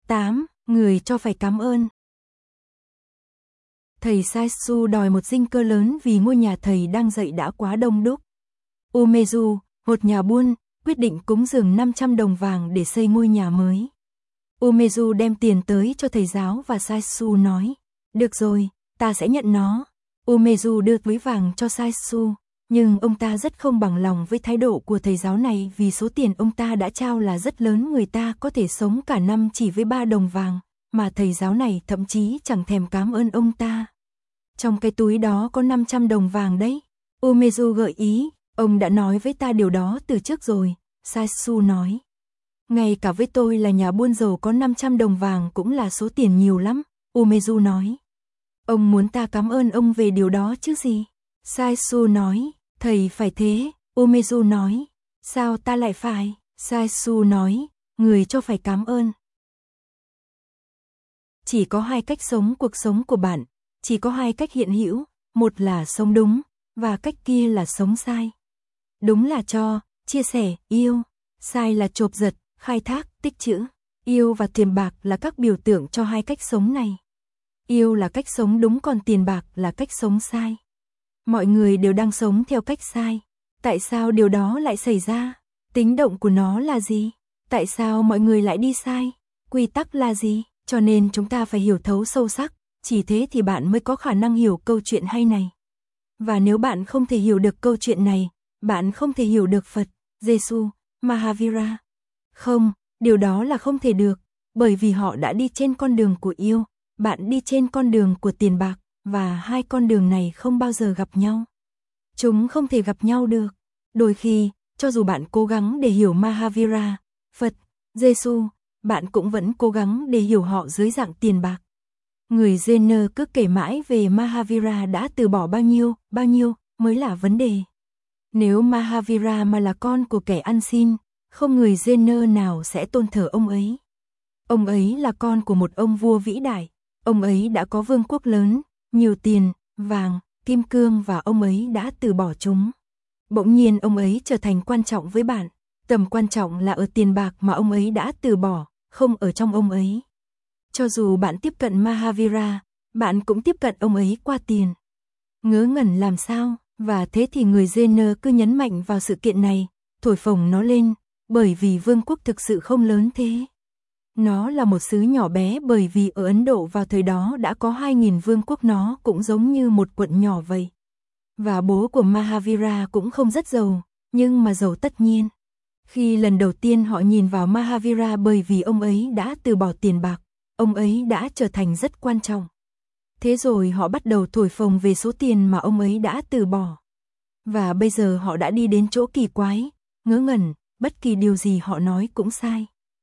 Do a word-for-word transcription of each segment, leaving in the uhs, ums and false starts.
tám. Người cho phải cảm ơn. Thầy Saisu đòi một dinh cơ lớn vì ngôi nhà thầy đang dạy đã quá đông đúc. Umezu, một nhà buôn, quyết định cúng dường năm trăm đồng vàng để xây ngôi nhà mới. Umezu đem tiền tới cho thầy giáo và Saisu nói, được rồi, ta sẽ nhận nó. Umezu đưa túi vàng cho Saisu, nhưng ông ta rất không bằng lòng với thái độ của thầy giáo này vì số tiền ông ta đã trao là rất lớn, người ta có thể sống cả năm chỉ với ba đồng vàng, mà thầy giáo này thậm chí chẳng thèm cảm ơn ông ta. Trong cái túi đó có năm trăm đồng vàng đấy. Umezu gợi ý, ông đã nói với ta điều đó từ trước rồi, Saisu nói. Ngay cả với tôi là nhà buôn giàu có năm trăm đồng vàng cũng là số tiền nhiều lắm, Umezu nói. Ông muốn ta cảm ơn ông về điều đó chứ gì? Saisu nói, thầy phải thế, Umezu nói. Sao ta lại phải? Saisu nói, người cho phải cảm ơn. Chỉ có hai cách sống cuộc sống của bạn, chỉ có hai cách hiện hữu, một là sống đúng, và cách kia là sống sai. Đúng là cho, chia sẻ, yêu, sai là chộp giật, khai thác, tích trữ. Yêu và tiền bạc là các biểu tượng cho hai cách sống này. Yêu là cách sống đúng, còn tiền bạc là cách sống sai. Mọi người đều đang sống theo cách sai. Tại sao điều đó lại xảy ra? Tính động của nó là gì? Tại sao mọi người lại đi sai? Quy tắc là gì? Cho nên chúng ta phải hiểu thấu sâu sắc, chỉ thế thì bạn mới có khả năng hiểu câu chuyện hay này. Và nếu bạn không thể hiểu được câu chuyện này, bạn không thể hiểu được Phật, Giêsu, Mahavira. Không, điều đó là không thể được, bởi vì họ đã đi trên con đường của yêu, bạn đi trên con đường của tiền bạc, và hai con đường này không bao giờ gặp nhau. Chúng không thể gặp nhau được. Đôi khi, cho dù bạn cố gắng để hiểu Mahavira, Phật, Giêsu, bạn cũng vẫn cố gắng để hiểu họ dưới dạng tiền bạc. Người Zen cứ kể mãi về Mahavira đã từ bỏ bao nhiêu, bao nhiêu mới là vấn đề. Nếu Mahavira mà là con của kẻ ăn xin, không người Zen nào sẽ tôn thờ ông ấy. Ông ấy là con của một ông vua vĩ đại, ông ấy đã có vương quốc lớn, nhiều tiền, vàng, kim cương và ông ấy đã từ bỏ chúng. Bỗng nhiên ông ấy trở thành quan trọng với bạn, tầm quan trọng là ở tiền bạc mà ông ấy đã từ bỏ, không ở trong ông ấy. Cho dù bạn tiếp cận Mahavira, bạn cũng tiếp cận ông ấy qua tiền. Ngớ ngẩn làm sao? Và thế thì người Zen cứ nhấn mạnh vào sự kiện này, thổi phồng nó lên, bởi vì vương quốc thực sự không lớn thế. Nó là một xứ nhỏ bé, bởi vì ở Ấn Độ vào thời đó đã có hai nghìn vương quốc, nó cũng giống như một quận nhỏ vậy. Và bố của Mahavira cũng không rất giàu, nhưng mà giàu tất nhiên. Khi lần đầu tiên họ nhìn vào Mahavira, bởi vì ông ấy đã từ bỏ tiền bạc, ông ấy đã trở thành rất quan trọng. Thế rồi họ bắt đầu thổi phồng về số tiền mà ông ấy đã từ bỏ. Và bây giờ họ đã đi đến chỗ kỳ quái, ngớ ngẩn, bất kỳ điều gì họ nói cũng sai.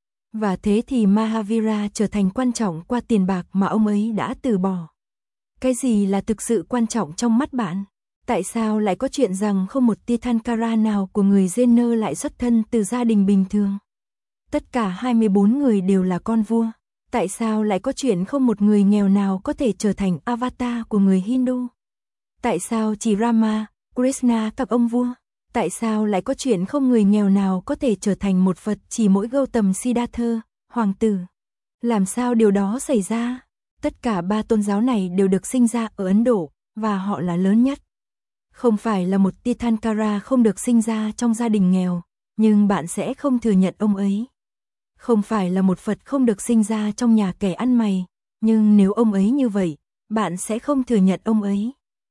Và thế thì Mahavira trở thành quan trọng qua tiền bạc mà ông ấy đã từ bỏ. Cái gì là thực sự quan trọng trong mắt bạn? Tại sao lại có chuyện rằng không một Tirthankara nào của người Zen lại xuất thân từ gia đình bình thường? Tất cả hai mươi bốn người đều là con vua. Tại sao lại có chuyện không một người nghèo nào có thể trở thành avatar của người Hindu? Tại sao chỉ Rama, Krishna các ông vua? Tại sao lại có chuyện không người nghèo nào có thể trở thành một Phật, chỉ mỗi Gautam Siddhartha, hoàng tử? Làm sao điều đó xảy ra? Tất cả ba tôn giáo này đều được sinh ra ở Ấn Độ, và họ là lớn nhất. Không phải là một Tirthankara không được sinh ra trong gia đình nghèo, nhưng bạn sẽ không thừa nhận ông ấy. Không phải là một Phật không được sinh ra trong nhà kẻ ăn mày, nhưng nếu ông ấy như vậy, bạn sẽ không thừa nhận ông ấy.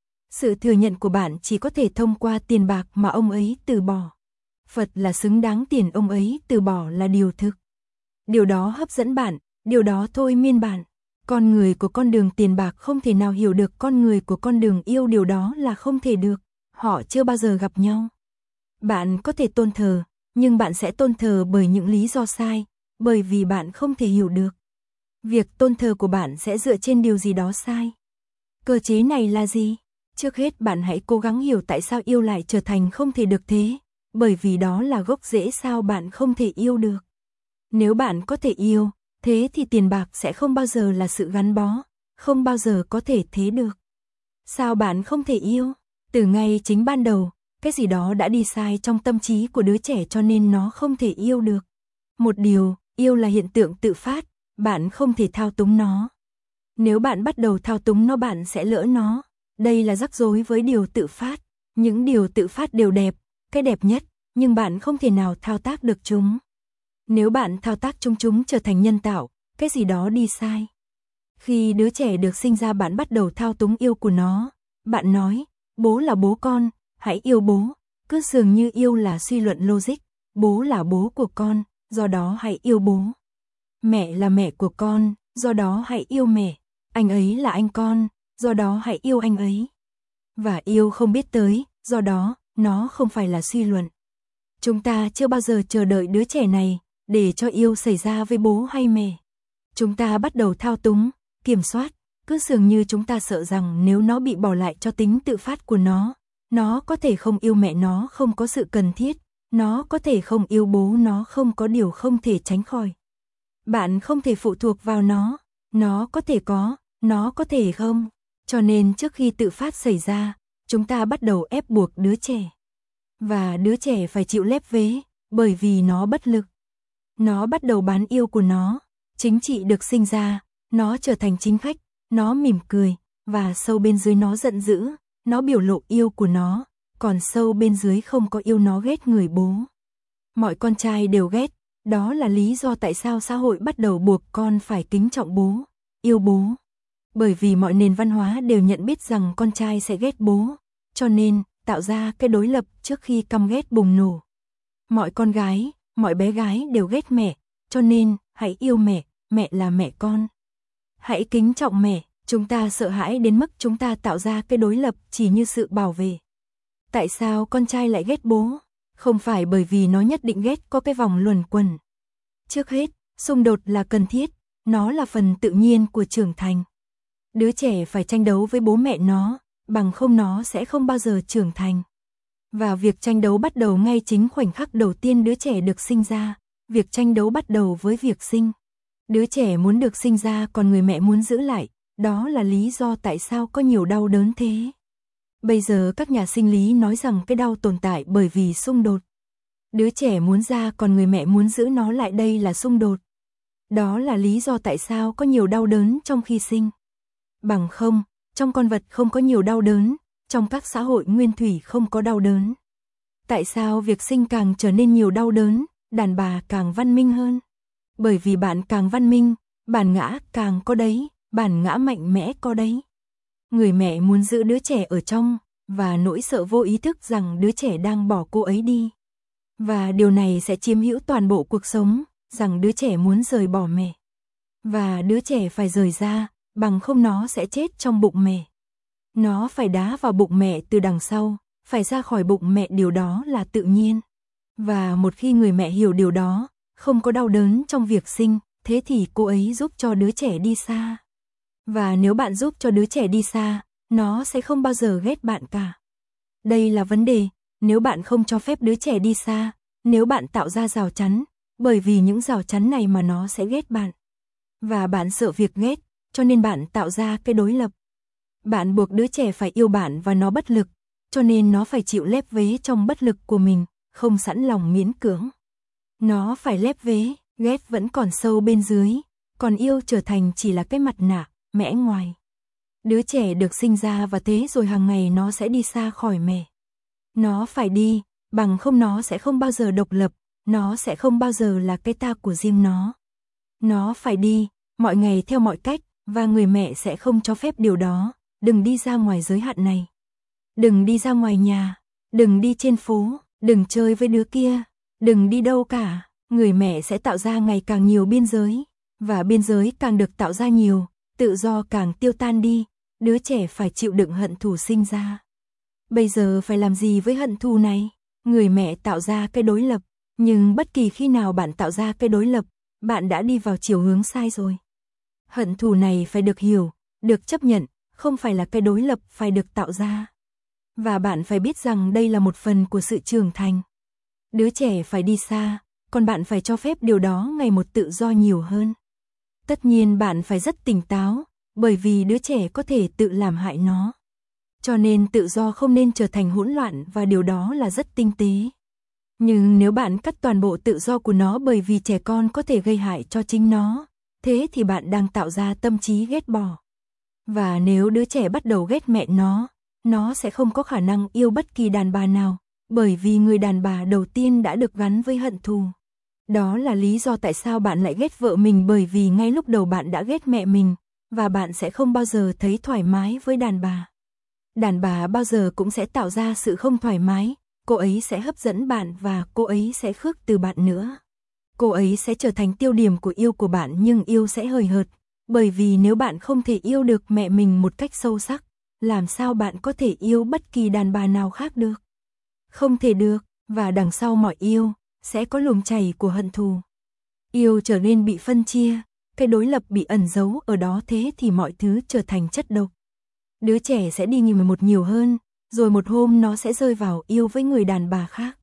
Sự thừa nhận của bạn chỉ có thể thông qua tiền bạc mà ông ấy từ bỏ. Phật là xứng đáng tiền ông ấy từ bỏ là điều thực. Điều đó hấp dẫn bạn, điều đó thôi miên bạn. Con người của con đường tiền bạc không thể nào hiểu được con người của con đường yêu, điều đó là không thể được. Họ chưa bao giờ gặp nhau. Bạn có thể tôn thờ, nhưng bạn sẽ tôn thờ bởi những lý do sai, bởi vì bạn không thể hiểu được. Việc tôn thờ của bạn sẽ dựa trên điều gì đó sai. Cơ chế này là gì? Trước hết bạn hãy cố gắng hiểu tại sao yêu lại trở thành không thể được thế, bởi vì đó là gốc rễ sao bạn không thể yêu được. Nếu bạn có thể yêu, thế thì tiền bạc sẽ không bao giờ là sự gắn bó, không bao giờ có thể thế được. Sao bạn không thể yêu? Từ ngay chính ban đầu, cái gì đó đã đi sai trong tâm trí của đứa trẻ cho nên nó không thể yêu được. Một điều, yêu là hiện tượng tự phát, bạn không thể thao túng nó. Nếu bạn bắt đầu thao túng nó bạn sẽ lỡ nó. Đây là rắc rối với điều tự phát. Những điều tự phát đều đẹp, cái đẹp nhất, nhưng bạn không thể nào thao tác được chúng. Nếu bạn thao tác chúng chúng trở thành nhân tạo, cái gì đó đi sai. Khi đứa trẻ được sinh ra bạn bắt đầu thao túng yêu của nó. Bạn nói, bố là bố con, hãy yêu bố. Cứ dường như yêu là suy luận logic, bố là bố của con, do đó hãy yêu bố. Mẹ là mẹ của con, do đó hãy yêu mẹ. Anh ấy là anh con, do đó hãy yêu anh ấy. Và yêu không biết tới, do đó, nó không phải là suy luận. Chúng ta chưa bao giờ chờ đợi đứa trẻ này, để cho yêu xảy ra với bố hay mẹ. Chúng ta bắt đầu thao túng, kiểm soát, cứ dường như chúng ta sợ rằng nếu nó bị bỏ lại cho tính tự phát của nó, nó có thể không yêu mẹ nó không có sự cần thiết, nó có thể không yêu bố nó không có điều không thể tránh khỏi. Bạn không thể phụ thuộc vào nó, nó có thể có, nó có thể không. Cho nên trước khi tự phát xảy ra, chúng ta bắt đầu ép buộc đứa trẻ. Và đứa trẻ phải chịu lép vế, bởi vì nó bất lực. Nó bắt đầu bán yêu của nó, chính trị được sinh ra, nó trở thành chính khách, nó mỉm cười, và sâu bên dưới nó giận dữ, nó biểu lộ yêu của nó, còn sâu bên dưới không có yêu nó ghét người bố. Mọi con trai đều ghét, đó là lý do tại sao xã hội bắt đầu buộc con phải kính trọng bố, yêu bố. Bởi vì mọi nền văn hóa đều nhận biết rằng con trai sẽ ghét bố, cho nên tạo ra cái đối lập trước khi căm ghét bùng nổ. Mọi con gái, mọi bé gái đều ghét mẹ, cho nên hãy yêu mẹ, mẹ là mẹ con. Hãy kính trọng mẹ, chúng ta sợ hãi đến mức chúng ta tạo ra cái đối lập chỉ như sự bảo vệ. Tại sao con trai lại ghét bố? Không phải bởi vì nó nhất định ghét có cái vòng luẩn quẩn. Trước hết, xung đột là cần thiết, nó là phần tự nhiên của trưởng thành. Đứa trẻ phải tranh đấu với bố mẹ nó, bằng không nó sẽ không bao giờ trưởng thành. Và việc tranh đấu bắt đầu ngay chính khoảnh khắc đầu tiên đứa trẻ được sinh ra. Việc tranh đấu bắt đầu với việc sinh. Đứa trẻ muốn được sinh ra còn người mẹ muốn giữ lại, đó là lý do tại sao có nhiều đau đớn thế. Bây giờ các nhà sinh lý nói rằng cái đau tồn tại bởi vì xung đột. Đứa trẻ muốn ra còn người mẹ muốn giữ nó lại, đây là xung đột. Đó là lý do tại sao có nhiều đau đớn trong khi sinh. Bằng không, trong con vật không có nhiều đau đớn, trong các xã hội nguyên thủy không có đau đớn. Tại sao việc sinh càng trở nên nhiều đau đớn, đàn bà càng văn minh hơn? Bởi vì bạn càng văn minh, bản ngã càng có đấy, bản ngã mạnh mẽ có đấy. Người mẹ muốn giữ đứa trẻ ở trong, và nỗi sợ vô ý thức rằng đứa trẻ đang bỏ cô ấy đi. Và điều này sẽ chiếm hữu toàn bộ cuộc sống, rằng đứa trẻ muốn rời bỏ mẹ. Và đứa trẻ phải rời ra, bằng không nó sẽ chết trong bụng mẹ. Nó phải đá vào bụng mẹ từ đằng sau, phải ra khỏi bụng mẹ, điều đó là tự nhiên. Và một khi người mẹ hiểu điều đó, không có đau đớn trong việc sinh, thế thì cô ấy giúp cho đứa trẻ đi xa. Và nếu bạn giúp cho đứa trẻ đi xa, nó sẽ không bao giờ ghét bạn cả. Đây là vấn đề, nếu bạn không cho phép đứa trẻ đi xa, nếu bạn tạo ra rào chắn, bởi vì những rào chắn này mà nó sẽ ghét bạn. Và bạn sợ việc ghét, cho nên bạn tạo ra cái đối lập. Bạn buộc đứa trẻ phải yêu bạn và nó bất lực, cho nên nó phải chịu lép vế trong bất lực của mình, không sẵn lòng miễn cưỡng. Nó phải lép vế, ghét vẫn còn sâu bên dưới, còn yêu trở thành chỉ là cái mặt nạ, mẽ ngoài. Đứa trẻ được sinh ra và thế rồi hàng ngày nó sẽ đi xa khỏi mẹ. Nó phải đi, bằng không nó sẽ không bao giờ độc lập, nó sẽ không bao giờ là cái ta của riêng nó. Nó phải đi, mọi ngày theo mọi cách, và người mẹ sẽ không cho phép điều đó. Đừng đi ra ngoài giới hạn này. Đừng đi ra ngoài nhà, đừng đi trên phố, đừng chơi với đứa kia, đừng đi đâu cả. Người mẹ sẽ tạo ra ngày càng nhiều biên giới, và biên giới càng được tạo ra nhiều, tự do càng tiêu tan đi, đứa trẻ phải chịu đựng hận thù sinh ra. Bây giờ phải làm gì với hận thù này? Người mẹ tạo ra cái đối lập, nhưng bất kỳ khi nào bạn tạo ra cái đối lập, bạn đã đi vào chiều hướng sai rồi. Hận thù này phải được hiểu, được chấp nhận, không phải là cái đối lập phải được tạo ra. Và bạn phải biết rằng đây là một phần của sự trưởng thành. Đứa trẻ phải đi xa, còn bạn phải cho phép điều đó ngày một tự do nhiều hơn. Tất nhiên bạn phải rất tỉnh táo, bởi vì đứa trẻ có thể tự làm hại nó. Cho nên tự do không nên trở thành hỗn loạn và điều đó là rất tinh tế. Nhưng nếu bạn cắt toàn bộ tự do của nó bởi vì trẻ con có thể gây hại cho chính nó, thế thì bạn đang tạo ra tâm trí ghét bỏ. Và nếu đứa trẻ bắt đầu ghét mẹ nó, nó sẽ không có khả năng yêu bất kỳ đàn bà nào, bởi vì người đàn bà đầu tiên đã được gắn với hận thù. Đó là lý do tại sao bạn lại ghét vợ mình, bởi vì ngay lúc đầu bạn đã ghét mẹ mình, và bạn sẽ không bao giờ thấy thoải mái với đàn bà. Đàn bà bao giờ cũng sẽ tạo ra sự không thoải mái, cô ấy sẽ hấp dẫn bạn và cô ấy sẽ khước từ bạn nữa. Cô ấy sẽ trở thành tiêu điểm của yêu của bạn, nhưng yêu sẽ hời hợt, bởi vì nếu bạn không thể yêu được mẹ mình một cách sâu sắc, làm sao bạn có thể yêu bất kỳ đàn bà nào khác được? Không thể được, và đằng sau mọi yêu, sẽ có luồng chảy của hận thù. Yêu trở nên bị phân chia, cái đối lập bị ẩn giấu ở đó, thế thì mọi thứ trở thành chất độc. Đứa trẻ sẽ đi nghìn một nhiều hơn, rồi một hôm nó sẽ rơi vào yêu với người đàn bà khác.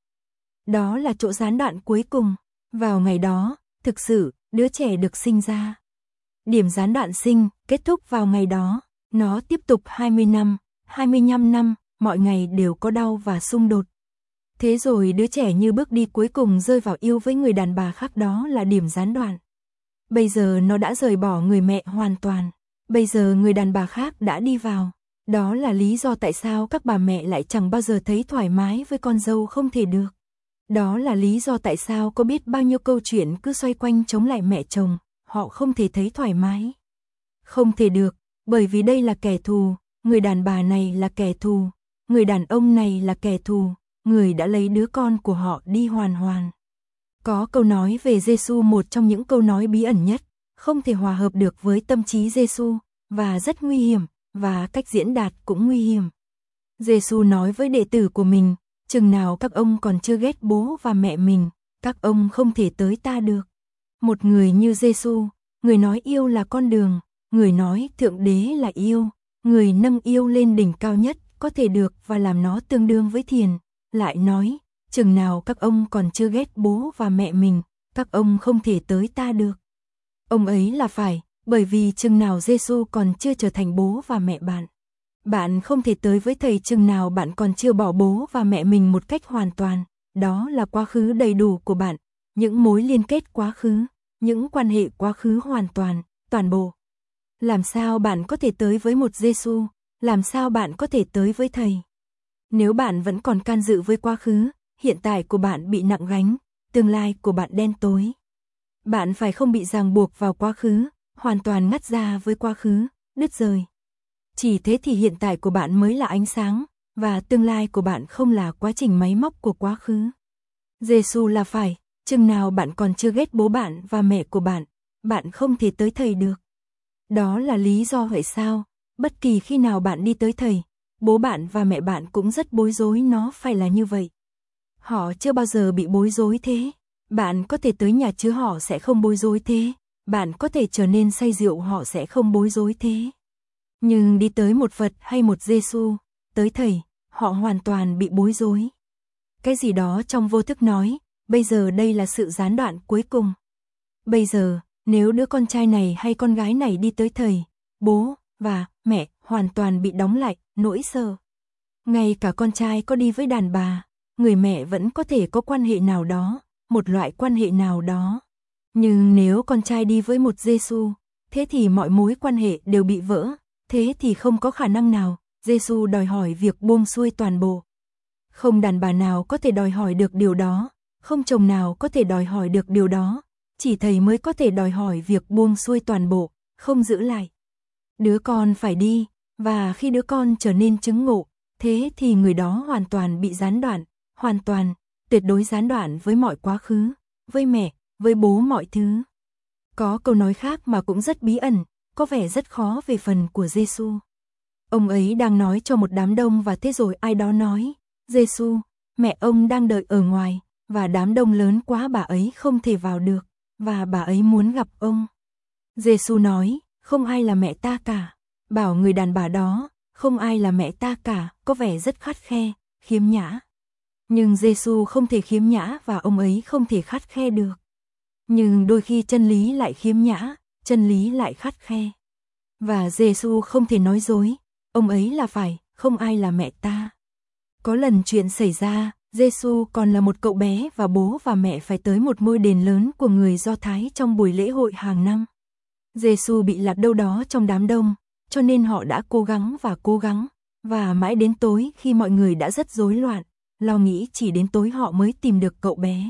Đó là chỗ gián đoạn cuối cùng. Vào ngày đó, thực sự, đứa trẻ được sinh ra. Điểm gián đoạn sinh, kết thúc vào ngày đó. Nó tiếp tục hai mươi năm, hai mươi lăm năm, mọi ngày đều có đau và xung đột. Thế rồi đứa trẻ như bước đi cuối cùng rơi vào yêu với người đàn bà khác, đó là điểm gián đoạn. Bây giờ nó đã rời bỏ người mẹ hoàn toàn. Bây giờ người đàn bà khác đã đi vào. Đó là lý do tại sao các bà mẹ lại chẳng bao giờ thấy thoải mái với con dâu không thể được. Đó là lý do tại sao có biết bao nhiêu câu chuyện cứ xoay quanh chống lại mẹ chồng, họ không thể thấy thoải mái. Không thể được, bởi vì đây là kẻ thù, người đàn bà này là kẻ thù, người đàn ông này là kẻ thù, người đã lấy đứa con của họ đi hoàn hoàn. Có câu nói về Giêsu, một trong những câu nói bí ẩn nhất, không thể hòa hợp được với tâm trí Giêsu, và rất nguy hiểm, và cách diễn đạt cũng nguy hiểm. Giêsu nói với đệ tử của mình, chừng nào các ông còn chưa ghét bố và mẹ mình, các ông không thể tới ta được. Một người như Giêsu, người nói yêu là con đường, người nói thượng đế là yêu, người nâng yêu lên đỉnh cao nhất có thể được và làm nó tương đương với thiền, lại nói, chừng nào các ông còn chưa ghét bố và mẹ mình, các ông không thể tới ta được. Ông ấy là phải, bởi vì chừng nào Giêsu còn chưa trở thành bố và mẹ bạn. Bạn không thể tới với thầy chừng nào bạn còn chưa bỏ bố và mẹ mình một cách hoàn toàn, đó là quá khứ đầy đủ của bạn, những mối liên kết quá khứ, những quan hệ quá khứ hoàn toàn, toàn bộ. Làm sao bạn có thể tới với một Giêsu, làm sao bạn có thể tới với thầy? Nếu bạn vẫn còn can dự với quá khứ, hiện tại của bạn bị nặng gánh, tương lai của bạn đen tối. Bạn phải không bị ràng buộc vào quá khứ, hoàn toàn ngắt ra với quá khứ, đứt rời. Chỉ thế thì hiện tại của bạn mới là ánh sáng, và tương lai của bạn không là quá trình máy móc của quá khứ. Giêsu là phải, chừng nào bạn còn chưa ghét bố bạn và mẹ của bạn, bạn không thể tới thầy được. Đó là lý do vậy sao, bất kỳ khi nào bạn đi tới thầy, bố bạn và mẹ bạn cũng rất bối rối, nó phải là như vậy. Họ chưa bao giờ bị bối rối thế. Bạn có thể tới nhà chứ họ sẽ không bối rối thế. Bạn có thể trở nên say rượu, họ sẽ không bối rối thế. Nhưng đi tới một Phật hay một Giêsu, tới thầy, họ hoàn toàn bị bối rối. Cái gì đó trong vô thức nói, bây giờ đây là sự gián đoạn cuối cùng. Bây giờ, nếu đứa con trai này hay con gái này đi tới thầy, bố và mẹ hoàn toàn bị đóng lại, nỗi sợ. Ngay cả con trai có đi với đàn bà, người mẹ vẫn có thể có quan hệ nào đó, một loại quan hệ nào đó. Nhưng nếu con trai đi với một Giêsu, thế thì mọi mối quan hệ đều bị vỡ, thế thì không có khả năng nào Giêsu đòi hỏi việc buông xuôi toàn bộ. Không đàn bà nào có thể đòi hỏi được điều đó, không chồng nào có thể đòi hỏi được điều đó, chỉ thầy mới có thể đòi hỏi việc buông xuôi toàn bộ, không giữ lại. Đứa con phải đi, và khi đứa con trở nên chứng ngộ, thế thì người đó hoàn toàn bị gián đoạn, hoàn toàn, tuyệt đối gián đoạn với mọi quá khứ, với mẹ, với bố, mọi thứ. Có câu nói khác mà cũng rất bí ẩn, có vẻ rất khó về phần của Giêsu. Ông ấy đang nói cho một đám đông và thế rồi ai đó nói, Giêsu, mẹ ông đang đợi ở ngoài, và đám đông lớn quá bà ấy không thể vào được, và bà ấy muốn gặp ông. Giêsu nói, không ai là mẹ ta cả, bảo người đàn bà đó, không ai là mẹ ta cả, có vẻ rất khắt khe, khiếm nhã. Nhưng Giêsu không thể khiếm nhã và ông ấy không thể khắt khe được. Nhưng đôi khi chân lý lại khiếm nhã, chân lý lại khắt khe. Và Giêsu không thể nói dối, ông ấy là phải, không ai là mẹ ta. Có lần chuyện xảy ra, Giêsu còn là một cậu bé và bố và mẹ phải tới một ngôi đền lớn của người Do Thái trong buổi lễ hội hàng năm. Giê-xu bị lạc đâu đó trong đám đông, cho nên họ đã cố gắng và cố gắng, và mãi đến tối khi mọi người đã rất rối loạn, lo nghĩ chỉ đến tối họ mới tìm được cậu bé.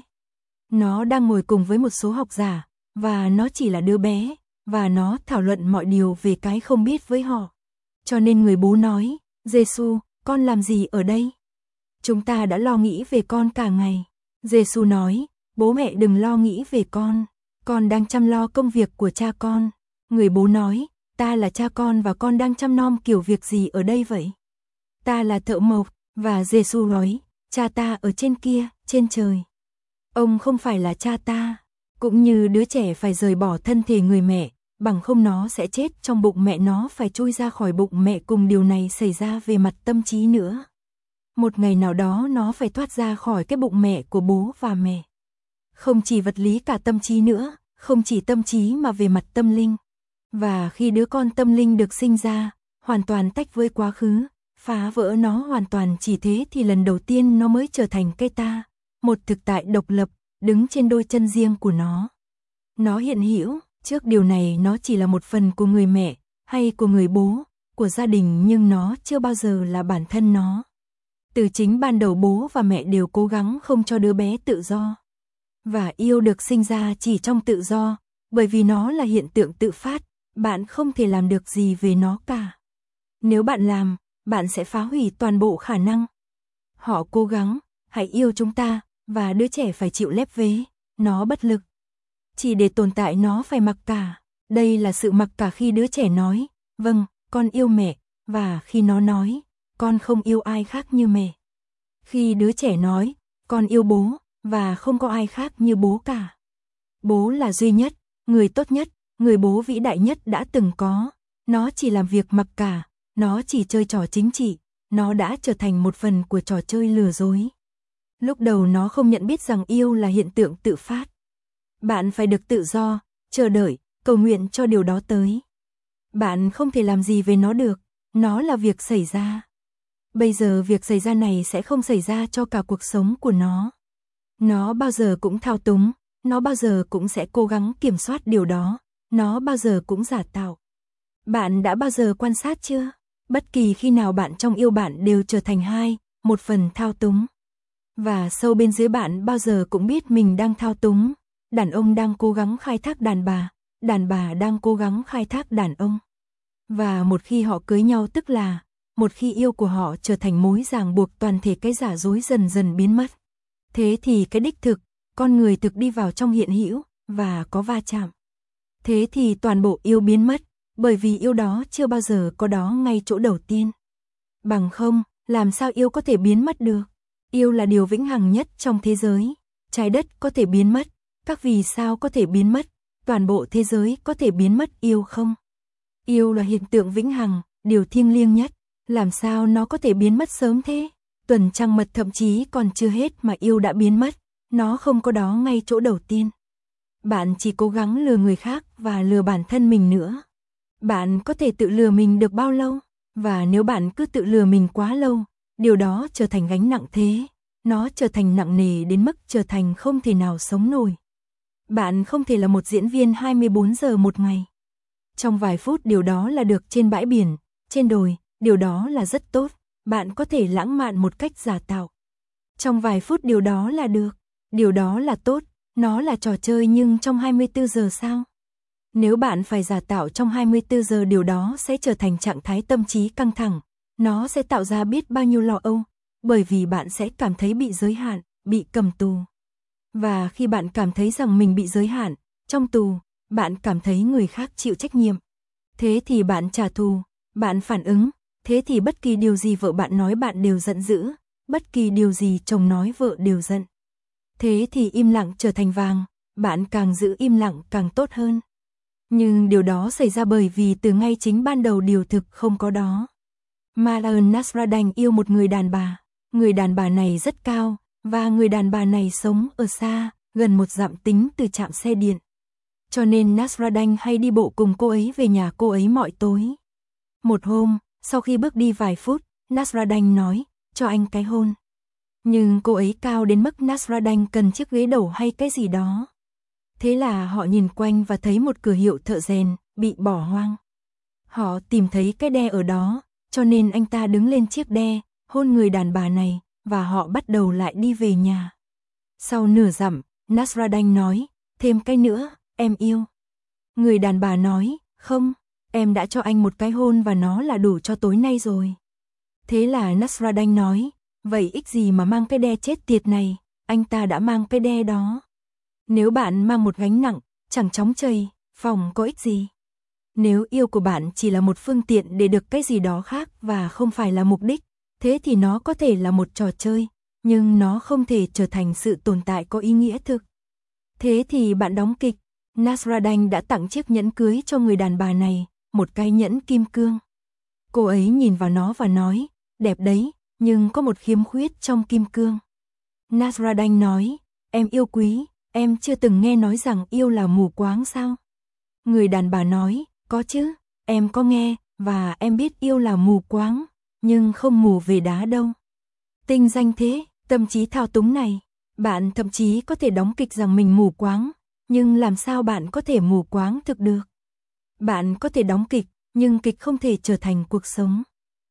Nó đang ngồi cùng với một số học giả, và nó chỉ là đứa bé, và nó thảo luận mọi điều về cái không biết với họ. Cho nên người bố nói, Giê-xu, con làm gì ở đây? Chúng ta đã lo nghĩ về con cả ngày. Giê-xu nói, bố mẹ đừng lo nghĩ về con, con đang chăm lo công việc của cha con. Người bố nói, ta là cha con và con đang chăm nom kiểu việc gì ở đây vậy? Ta là thợ mộc, và Giê-xu nói, cha ta ở trên kia, trên trời. Ông không phải là cha ta, cũng như đứa trẻ phải rời bỏ thân thể người mẹ, bằng không nó sẽ chết trong bụng mẹ, nó phải chui ra khỏi bụng mẹ, cùng điều này xảy ra về mặt tâm trí nữa. Một ngày nào đó nó phải thoát ra khỏi cái bụng mẹ của bố và mẹ. Không chỉ vật lý, cả tâm trí nữa, không chỉ tâm trí mà về mặt tâm linh. Và khi đứa con tâm linh được sinh ra, hoàn toàn tách với quá khứ, phá vỡ nó hoàn toàn, chỉ thế thì lần đầu tiên nó mới trở thành cái ta, một thực tại độc lập, đứng trên đôi chân riêng của nó. Nó hiện hữu, trước điều này nó chỉ là một phần của người mẹ, hay của người bố, của gia đình, nhưng nó chưa bao giờ là bản thân nó. Từ chính ban đầu bố và mẹ đều cố gắng không cho đứa bé tự do. Và yêu được sinh ra chỉ trong tự do, bởi vì nó là hiện tượng tự phát, bạn không thể làm được gì về nó cả. Nếu bạn làm, bạn sẽ phá hủy toàn bộ khả năng. Họ cố gắng, hãy yêu chúng ta, và đứa trẻ phải chịu lép vế, nó bất lực. Chỉ để tồn tại nó phải mặc cả. Đây là sự mặc cả khi đứa trẻ nói, vâng, con yêu mẹ, và khi nó nói, con không yêu ai khác như mẹ. Khi đứa trẻ nói, con yêu bố, và không có ai khác như bố cả. Bố là duy nhất, người tốt nhất, người bố vĩ đại nhất đã từng có. Nó chỉ làm việc mặc cả, nó chỉ chơi trò chính trị, nó đã trở thành một phần của trò chơi lừa dối. Lúc đầu nó không nhận biết rằng yêu là hiện tượng tự phát. Bạn phải được tự do, chờ đợi, cầu nguyện cho điều đó tới. Bạn không thể làm gì về nó được, nó là việc xảy ra. Bây giờ việc xảy ra này sẽ không xảy ra cho cả cuộc sống của nó. Nó bao giờ cũng thao túng, nó bao giờ cũng sẽ cố gắng kiểm soát điều đó, nó bao giờ cũng giả tạo. Bạn đã bao giờ quan sát chưa? Bất kỳ khi nào bạn trong yêu, bạn đều trở thành hai, một phần thao túng. Và sâu bên dưới bạn bao giờ cũng biết mình đang thao túng. Đàn ông đang cố gắng khai thác đàn bà, đàn bà đang cố gắng khai thác đàn ông. Và một khi họ cưới nhau, tức là một khi yêu của họ trở thành mối ràng buộc, toàn thể cái giả dối dần dần biến mất. Thế thì cái đích thực, con người thực đi vào trong hiện hữu và có va chạm. Thế thì toàn bộ yêu biến mất, bởi vì yêu đó chưa bao giờ có đó ngay chỗ đầu tiên. Bằng không, làm sao yêu có thể biến mất được? Yêu là điều vĩnh hằng nhất trong thế giới. Trái đất có thể biến mất, các vì sao có thể biến mất, toàn bộ thế giới có thể biến mất, yêu không? Yêu là hiện tượng vĩnh hằng, điều thiêng liêng nhất, làm sao nó có thể biến mất sớm thế? Tuần trăng mật thậm chí còn chưa hết mà yêu đã biến mất, nó không có đó ngay chỗ đầu tiên. Bạn chỉ cố gắng lừa người khác và lừa bản thân mình nữa. Bạn có thể tự lừa mình được bao lâu? Và nếu bạn cứ tự lừa mình quá lâu, điều đó trở thành gánh nặng thế. Nó trở thành nặng nề đến mức trở thành không thể nào sống nổi. Bạn không thể là một diễn viên hai mươi bốn giờ một ngày. Trong vài phút điều đó là được, trên bãi biển, trên đồi, điều đó là rất tốt. Bạn có thể lãng mạn một cách giả tạo. Trong vài phút điều đó là được, điều đó là tốt, nó là trò chơi, nhưng trong hai mươi tư giờ sao? Nếu bạn phải giả tạo trong hai mươi tư giờ, điều đó sẽ trở thành trạng thái tâm trí căng thẳng. Nó sẽ tạo ra biết bao nhiêu lo âu, bởi vì bạn sẽ cảm thấy bị giới hạn, bị cầm tù. Và khi bạn cảm thấy rằng mình bị giới hạn, trong tù, bạn cảm thấy người khác chịu trách nhiệm. Thế thì bạn trả thù, bạn phản ứng, thế thì bất kỳ điều gì vợ bạn nói bạn đều giận dữ, bất kỳ điều gì chồng nói vợ đều giận. Thế thì im lặng trở thành vàng, bạn càng giữ im lặng càng tốt hơn. Nhưng điều đó xảy ra bởi vì từ ngay chính ban đầu điều thực không có đó. Malan Nasrallah yêu một người đàn bà, người đàn bà này rất cao, và người đàn bà này sống ở xa, gần một dặm tính từ trạm xe điện. Cho nên Nasrallah hay đi bộ cùng cô ấy về nhà cô ấy mọi tối. Một hôm, sau khi bước đi vài phút, Nasrallah nói, cho anh cái hôn. Nhưng cô ấy cao đến mức Nasrallah cần chiếc ghế đầu hay cái gì đó. Thế là họ nhìn quanh và thấy một cửa hiệu thợ rèn, bị bỏ hoang. Họ tìm thấy cái đe ở đó, cho nên anh ta đứng lên chiếc đe, hôn người đàn bà này, và họ bắt đầu lại đi về nhà. Sau nửa dặm, Nasradanh nói, thêm cái nữa, em yêu. Người đàn bà nói, không, em đã cho anh một cái hôn và nó là đủ cho tối nay rồi. Thế là Nasradanh nói, vậy ích gì mà mang cái đe chết tiệt này, anh ta đã mang cái đe đó. Nếu bạn mang một gánh nặng, chẳng chóng chày, phòng có ích gì. Nếu yêu của bạn chỉ là một phương tiện để được cái gì đó khác và không phải là mục đích, thế thì nó có thể là một trò chơi, nhưng nó không thể trở thành sự tồn tại có ý nghĩa thực. Thế thì bạn đóng kịch. Nasradanh đã tặng chiếc nhẫn cưới cho người đàn bà này, một cái nhẫn kim cương. Cô ấy nhìn vào nó và nói, đẹp đấy, nhưng có một khiếm khuyết trong kim cương. Nasradanh nói, em yêu quý, em chưa từng nghe nói rằng yêu là mù quáng sao? Người đàn bà nói, có chứ, em có nghe, và em biết yêu là mù quáng, nhưng không mù về đá đâu. Tinh danh thế, tâm trí thao túng này, bạn thậm chí có thể đóng kịch rằng mình mù quáng, nhưng làm sao bạn có thể mù quáng thực được? Bạn có thể đóng kịch, nhưng kịch không thể trở thành cuộc sống.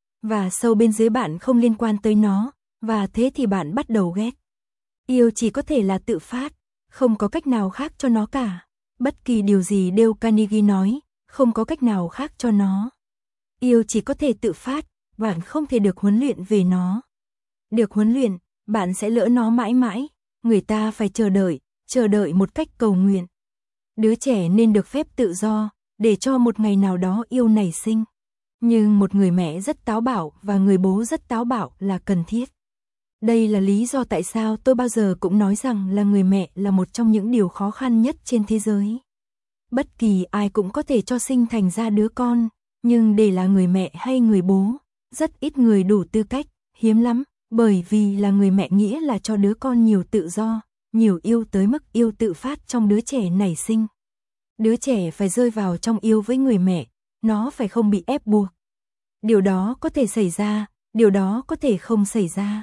Và sâu bên dưới bạn không liên quan tới nó, và thế thì bạn bắt đầu ghét. Yêu chỉ có thể là tự phát, không có cách nào khác cho nó cả. Bất kỳ điều gì Dale Carnegie nói, không có cách nào khác cho nó. Yêu chỉ có thể tự phát, bạn không thể được huấn luyện về nó. Được huấn luyện, bạn sẽ lỡ nó mãi mãi, người ta phải chờ đợi, chờ đợi một cách cầu nguyện. Đứa trẻ nên được phép tự do, để cho một ngày nào đó yêu nảy sinh. Nhưng một người mẹ rất táo bạo và người bố rất táo bạo là cần thiết. Đây là lý do tại sao tôi bao giờ cũng nói rằng là người mẹ là một trong những điều khó khăn nhất trên thế giới. Bất kỳ ai cũng có thể cho sinh thành ra đứa con, nhưng để là người mẹ hay người bố, rất ít người đủ tư cách, hiếm lắm, bởi vì là người mẹ nghĩa là cho đứa con nhiều tự do, nhiều yêu tới mức yêu tự phát trong đứa trẻ nảy sinh. Đứa trẻ phải rơi vào trong yêu với người mẹ, nó phải không bị ép buộc. Điều đó có thể xảy ra, điều đó có thể không xảy ra.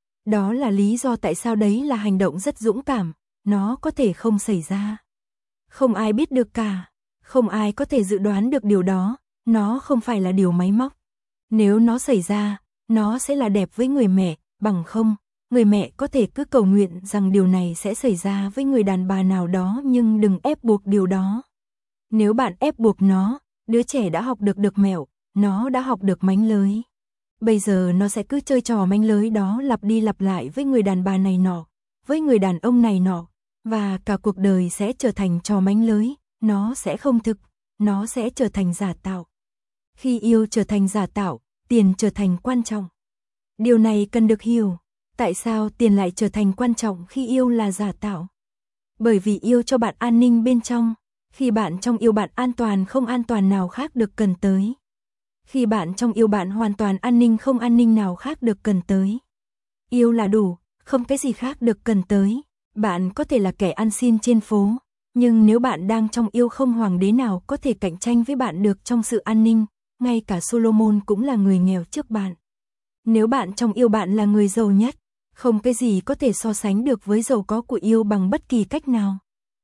Đó là lý do tại sao đấy là hành động rất dũng cảm, nó có thể không xảy ra. Không ai biết được cả, không ai có thể dự đoán được điều đó, nó không phải là điều máy móc. Nếu nó xảy ra, nó sẽ là đẹp với người mẹ, bằng không, người mẹ có thể cứ cầu nguyện rằng điều này sẽ xảy ra với người đàn bà nào đó nhưng đừng ép buộc điều đó. Nếu bạn ép buộc nó, đứa trẻ đã học được được mẹo, nó đã học được mánh lới. Bây giờ nó sẽ cứ chơi trò mánh lới đó lặp đi lặp lại với người đàn bà này nọ, với người đàn ông này nọ, và cả cuộc đời sẽ trở thành trò mánh lới, nó sẽ không thực, nó sẽ trở thành giả tạo. Khi yêu trở thành giả tạo, tiền trở thành quan trọng. Điều này cần được hiểu, tại sao tiền lại trở thành quan trọng khi yêu là giả tạo? Bởi vì yêu cho bạn an ninh bên trong, khi bạn trong yêu bạn an toàn không an toàn nào khác được cần tới. Khi bạn trong yêu bạn hoàn toàn an ninh không an ninh nào khác được cần tới. Yêu là đủ, không cái gì khác được cần tới. Bạn có thể là kẻ ăn xin trên phố, nhưng nếu bạn đang trong yêu không hoàng đế nào có thể cạnh tranh với bạn được trong sự an ninh, ngay cả Solomon cũng là người nghèo trước bạn. Nếu bạn trong yêu bạn là người giàu nhất, không cái gì có thể so sánh được với giàu có của yêu bằng bất kỳ cách nào.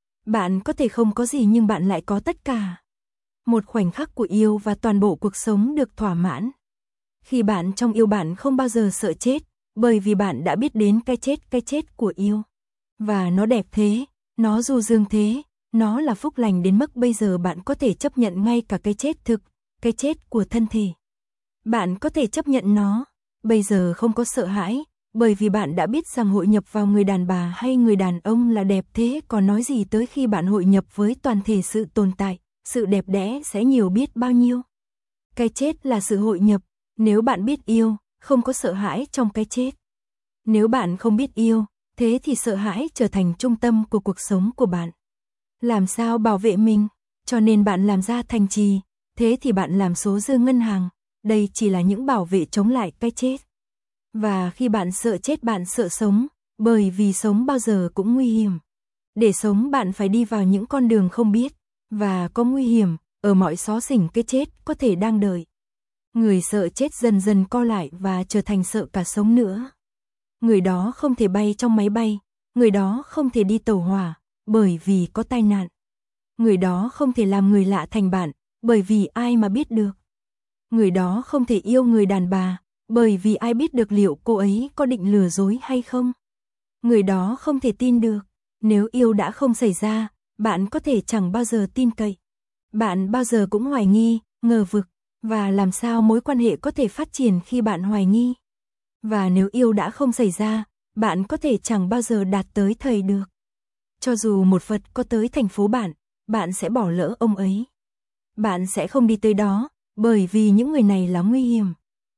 Bạn có thể không có gì nhưng bạn lại có tất cả. Một khoảnh khắc của yêu và toàn bộ cuộc sống được thỏa mãn. Khi bạn trong yêu bạn không bao giờ sợ chết, bởi vì bạn đã biết đến cái chết cái chết của yêu. Và nó đẹp thế, nó du dương thế, nó là phúc lành đến mức bây giờ bạn có thể chấp nhận ngay cả cái chết thực, cái chết của thân thể. Bạn có thể chấp nhận nó, bây giờ không có sợ hãi, bởi vì bạn đã biết rằng hội nhập vào người đàn bà hay người đàn ông là đẹp thế, còn nói gì tới khi bạn hội nhập với toàn thể sự tồn tại, sự đẹp đẽ sẽ nhiều biết bao nhiêu. Cái chết là sự hội nhập, nếu bạn biết yêu, không có sợ hãi trong cái chết. Nếu bạn không biết yêu, thế thì sợ hãi trở thành trung tâm của cuộc sống của bạn. Làm sao bảo vệ mình? Cho nên bạn làm ra thành trì, thế thì bạn làm số dư ngân hàng, đây chỉ là những bảo vệ chống lại cái chết. Và khi bạn sợ chết bạn sợ sống, bởi vì sống bao giờ cũng nguy hiểm. Để sống bạn phải đi vào những con đường không biết, và có nguy hiểm, ở mọi xó xỉnh cái chết có thể đang đợi. Người sợ chết dần dần co lại và trở thành sợ cả sống nữa. Người đó không thể bay trong máy bay, người đó không thể đi tàu hỏa, bởi vì có tai nạn. Người đó không thể làm người lạ thành bạn, bởi vì ai mà biết được. Người đó không thể yêu người đàn bà, bởi vì ai biết được liệu cô ấy có định lừa dối hay không. Người đó không thể tin được, nếu yêu đã không xảy ra, bạn có thể chẳng bao giờ tin cậy. Bạn bao giờ cũng hoài nghi, ngờ vực, và làm sao mối quan hệ có thể phát triển khi bạn hoài nghi. Và nếu yêu đã không xảy ra, bạn có thể chẳng bao giờ đạt tới thầy được. Cho dù một Phật có tới thành phố bạn, bạn sẽ bỏ lỡ ông ấy. Bạn sẽ không đi tới đó, bởi vì những người này là nguy hiểm.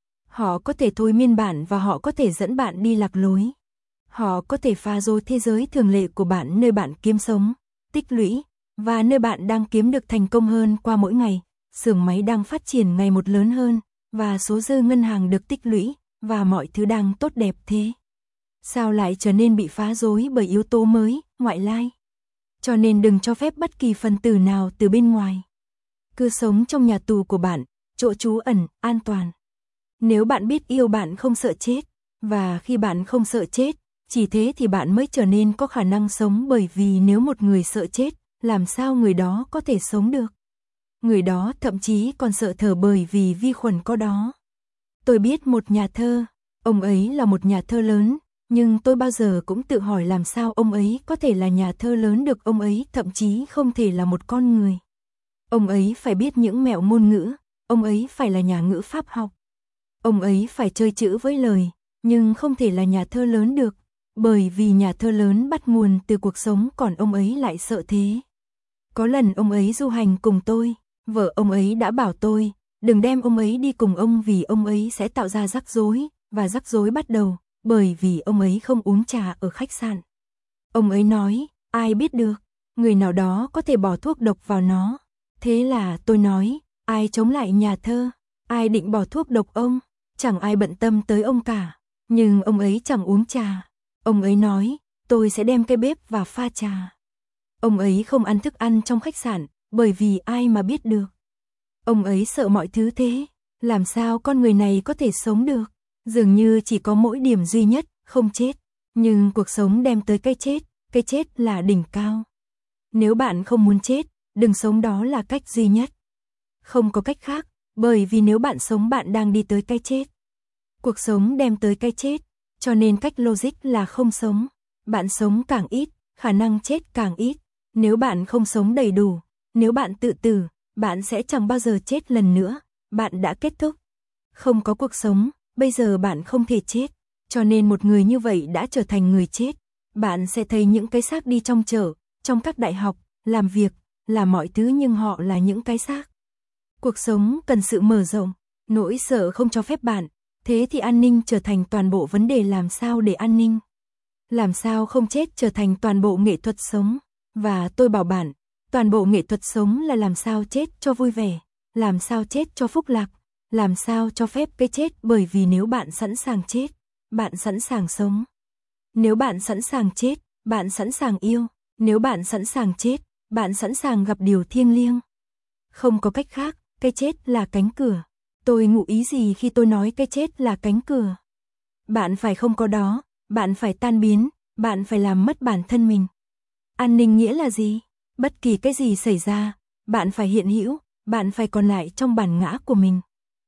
Họ có thể thôi miên bạn và họ có thể dẫn bạn đi lạc lối. Họ có thể phá rối thế giới thường lệ của bạn nơi bạn kiếm sống, tích lũy, và nơi bạn đang kiếm được thành công hơn qua mỗi ngày. Xưởng máy đang phát triển ngày một lớn hơn, và số dư ngân hàng được tích lũy, và mọi thứ đang tốt đẹp thế. Sao lại trở nên bị phá rối bởi yếu tố mới, ngoại lai? Cho nên đừng cho phép bất kỳ phần tử nào từ bên ngoài. Cứ sống trong nhà tù của bạn, chỗ trú ẩn, an toàn. Nếu bạn biết yêu bạn không sợ chết, và khi bạn không sợ chết, chỉ thế thì bạn mới trở nên có khả năng sống, bởi vì nếu một người sợ chết, làm sao người đó có thể sống được? Người đó thậm chí còn sợ thở bởi vì vi khuẩn có đó. Tôi biết một nhà thơ, ông ấy là một nhà thơ lớn, nhưng tôi bao giờ cũng tự hỏi làm sao ông ấy có thể là nhà thơ lớn được, ông ấy thậm chí không thể là một con người. Ông ấy phải biết những mẹo ngôn ngữ, ông ấy phải là nhà ngữ pháp học. Ông ấy phải chơi chữ với lời, nhưng không thể là nhà thơ lớn được, bởi vì nhà thơ lớn bắt nguồn từ cuộc sống, còn ông ấy lại sợ thế. Có lần ông ấy du hành cùng tôi, vợ ông ấy đã bảo tôi, đừng đem ông ấy đi cùng ông vì ông ấy sẽ tạo ra rắc rối, và rắc rối bắt đầu, bởi vì ông ấy không uống trà ở khách sạn. Ông ấy nói, ai biết được, người nào đó có thể bỏ thuốc độc vào nó. Thế là tôi nói, ai chống lại nhà thơ, ai định bỏ thuốc độc ông, chẳng ai bận tâm tới ông cả. Nhưng ông ấy chẳng uống trà. Ông ấy nói, tôi sẽ đem cái bếp và pha trà. Ông ấy không ăn thức ăn trong khách sạn, bởi vì ai mà biết được. Ông ấy sợ mọi thứ thế, làm sao con người này có thể sống được? Dường như chỉ có mỗi điểm duy nhất, không chết. Nhưng cuộc sống đem tới cái chết, cái chết là đỉnh cao. Nếu bạn không muốn chết, đừng sống, đó là cách duy nhất. Không có cách khác, bởi vì nếu bạn sống bạn đang đi tới cái chết. Cuộc sống đem tới cái chết, cho nên cách logic là không sống. Bạn sống càng ít, khả năng chết càng ít. Nếu bạn không sống đầy đủ, nếu bạn tự tử, bạn sẽ chẳng bao giờ chết lần nữa, bạn đã kết thúc. Không có cuộc sống, bây giờ bạn không thể chết, cho nên một người như vậy đã trở thành người chết. Bạn sẽ thấy những cái xác đi trong chợ, trong các đại học, làm việc, làm mọi thứ, nhưng họ là những cái xác. Cuộc sống cần sự mở rộng, nỗi sợ không cho phép bạn, thế thì an ninh trở thành toàn bộ vấn đề. Làm sao để an ninh? Làm sao không chết trở thành toàn bộ nghệ thuật sống? Và tôi bảo bạn, toàn bộ nghệ thuật sống là làm sao chết cho vui vẻ, làm sao chết cho phúc lạc, làm sao cho phép cái chết, bởi vì nếu bạn sẵn sàng chết, bạn sẵn sàng sống. Nếu bạn sẵn sàng chết, bạn sẵn sàng yêu, nếu bạn sẵn sàng chết, bạn sẵn sàng gặp điều thiêng liêng. Không có cách khác, cái chết là cánh cửa. Tôi ngụ ý gì khi tôi nói cái chết là cánh cửa? Bạn phải không có đó, bạn phải tan biến, bạn phải làm mất bản thân mình. An ninh nghĩa là gì? Bất kỳ cái gì xảy ra, bạn phải hiện hữu, bạn phải còn lại trong bản ngã của mình.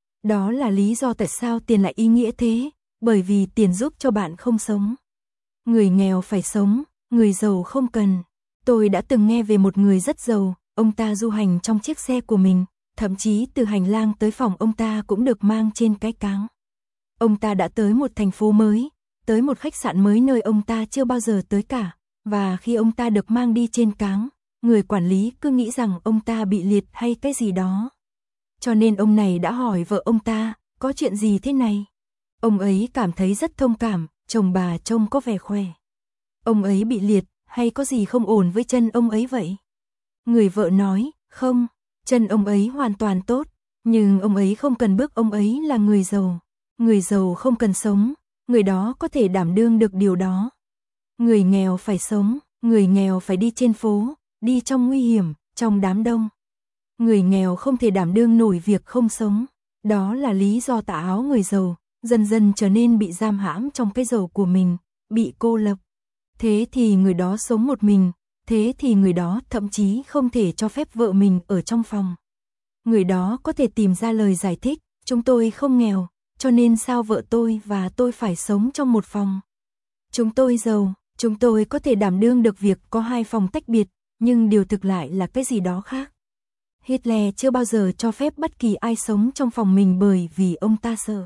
Đó là lý do tại sao tiền lại ý nghĩa thế, bởi vì tiền giúp cho bạn không sống. Người nghèo phải sống, người giàu không cần. Tôi đã từng nghe về một người rất giàu, ông ta du hành trong chiếc xe của mình, thậm chí từ hành lang tới phòng ông ta cũng được mang trên cái cáng. Ông ta đã tới một thành phố mới, tới một khách sạn mới nơi ông ta chưa bao giờ tới cả, và khi ông ta được mang đi trên cáng, người quản lý cứ nghĩ rằng ông ta bị liệt hay cái gì đó. Cho nên ông này đã hỏi vợ ông ta, có chuyện gì thế này? Ông ấy cảm thấy rất thông cảm, chồng bà trông có vẻ khỏe. Ông ấy bị liệt, hay có gì không ổn với chân ông ấy vậy? Người vợ nói, không, chân ông ấy hoàn toàn tốt, nhưng ông ấy không cần bước, ông ấy là người giàu. Người giàu không cần sống, người đó có thể đảm đương được điều đó. Người nghèo phải sống, người nghèo phải đi trên phố, đi trong nguy hiểm, trong đám đông. Người nghèo không thể đảm đương nổi việc không sống. Đó là lý do tà áo người giàu dần dần trở nên bị giam hãm trong cái giàu của mình, bị cô lập. Thế thì người đó sống một mình, thế thì người đó thậm chí không thể cho phép vợ mình ở trong phòng. Người đó có thể tìm ra lời giải thích, chúng tôi không nghèo, cho nên sao vợ tôi và tôi phải sống trong một phòng. Chúng tôi giàu, chúng tôi có thể đảm đương được việc có hai phòng tách biệt, nhưng điều thực lại là cái gì đó khác. Hitler chưa bao giờ cho phép bất kỳ ai sống trong phòng mình bởi vì ông ta sợ.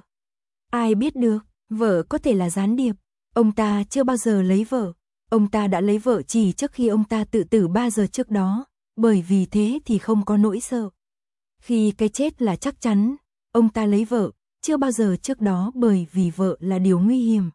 Ai biết được, vợ có thể là gián điệp. Ông ta chưa bao giờ lấy vợ. Ông ta đã lấy vợ chỉ trước khi ông ta tự tử ba giờ trước đó, bởi vì thế thì không có nỗi sợ. Khi cái chết là chắc chắn, ông ta lấy vợ, chưa bao giờ trước đó bởi vì vợ là điều nguy hiểm.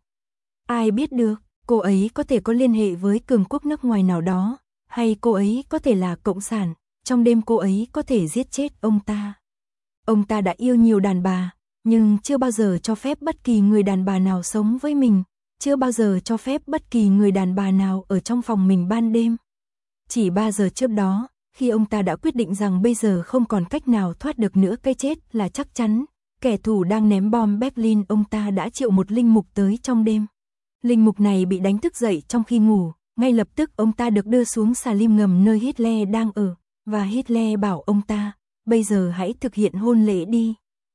Ai biết được, cô ấy có thể có liên hệ với cường quốc nước ngoài nào đó, hay cô ấy có thể là cộng sản, trong đêm cô ấy có thể giết chết ông ta. Ông ta đã yêu nhiều đàn bà, nhưng chưa bao giờ cho phép bất kỳ người đàn bà nào sống với mình, chưa bao giờ cho phép bất kỳ người đàn bà nào ở trong phòng mình ban đêm. Chỉ ba giờ trước đó, khi ông ta đã quyết định rằng bây giờ không còn cách nào thoát được nữa, cái chết là chắc chắn, kẻ thù đang ném bom Berlin, ông ta đã triệu một linh mục tới trong đêm. Linh mục này bị đánh thức dậy trong khi ngủ, ngay lập tức ông ta được đưa xuống xà lim ngầm nơi Hitler đang ở, và Hitler bảo ông ta, bây giờ hãy thực hiện hôn lễ đi.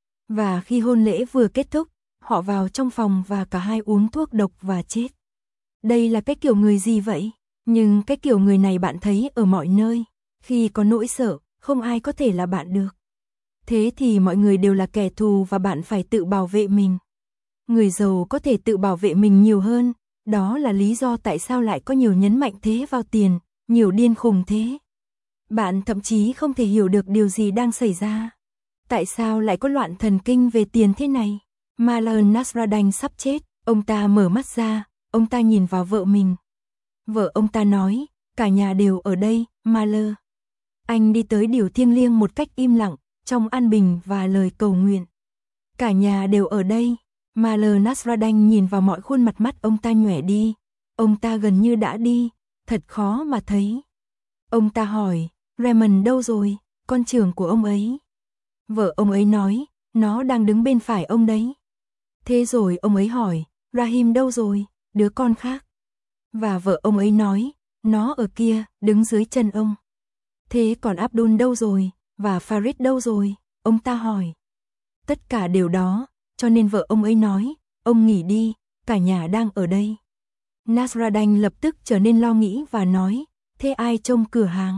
Và khi hôn lễ vừa kết thúc, họ vào trong phòng và cả hai uống thuốc độc và chết. Đây là cái kiểu người gì vậy? Nhưng cái kiểu người này bạn thấy ở mọi nơi. Khi có nỗi sợ, không ai có thể là bạn được. Thế thì mọi người đều là kẻ thù và bạn phải tự bảo vệ mình. Người giàu có thể tự bảo vệ mình nhiều hơn, đó là lý do tại sao lại có nhiều nhấn mạnh thế vào tiền, nhiều điên khùng thế. Bạn thậm chí không thể hiểu được điều gì đang xảy ra. Tại sao lại có loạn thần kinh về tiền thế này? Maler Nasrallah sắp chết, ông ta mở mắt ra, ông ta nhìn vào vợ mình. Vợ ông ta nói, cả nhà đều ở đây, Maler. Anh đi tới điều thiêng liêng một cách im lặng, trong an bình và lời cầu nguyện. Cả nhà đều ở đây. Maler Nasrallah nhìn vào mọi khuôn mặt, mắt ông ta nhòe đi. Ông ta gần như đã đi, thật khó mà thấy. Ông ta hỏi, Raymond đâu rồi, con trưởng của ông ấy? Vợ ông ấy nói, nó đang đứng bên phải ông đấy. Thế rồi ông ấy hỏi, Rahim đâu rồi, đứa con khác? Và vợ ông ấy nói, nó ở kia, đứng dưới chân ông. Thế còn Abdul đâu rồi, và Farid đâu rồi? Ông ta hỏi. Tất cả đều đó, cho nên vợ ông ấy nói, ông nghỉ đi, cả nhà đang ở đây. Nasrallah lập tức trở nên lo nghĩ và nói, thế ai trông cửa hàng?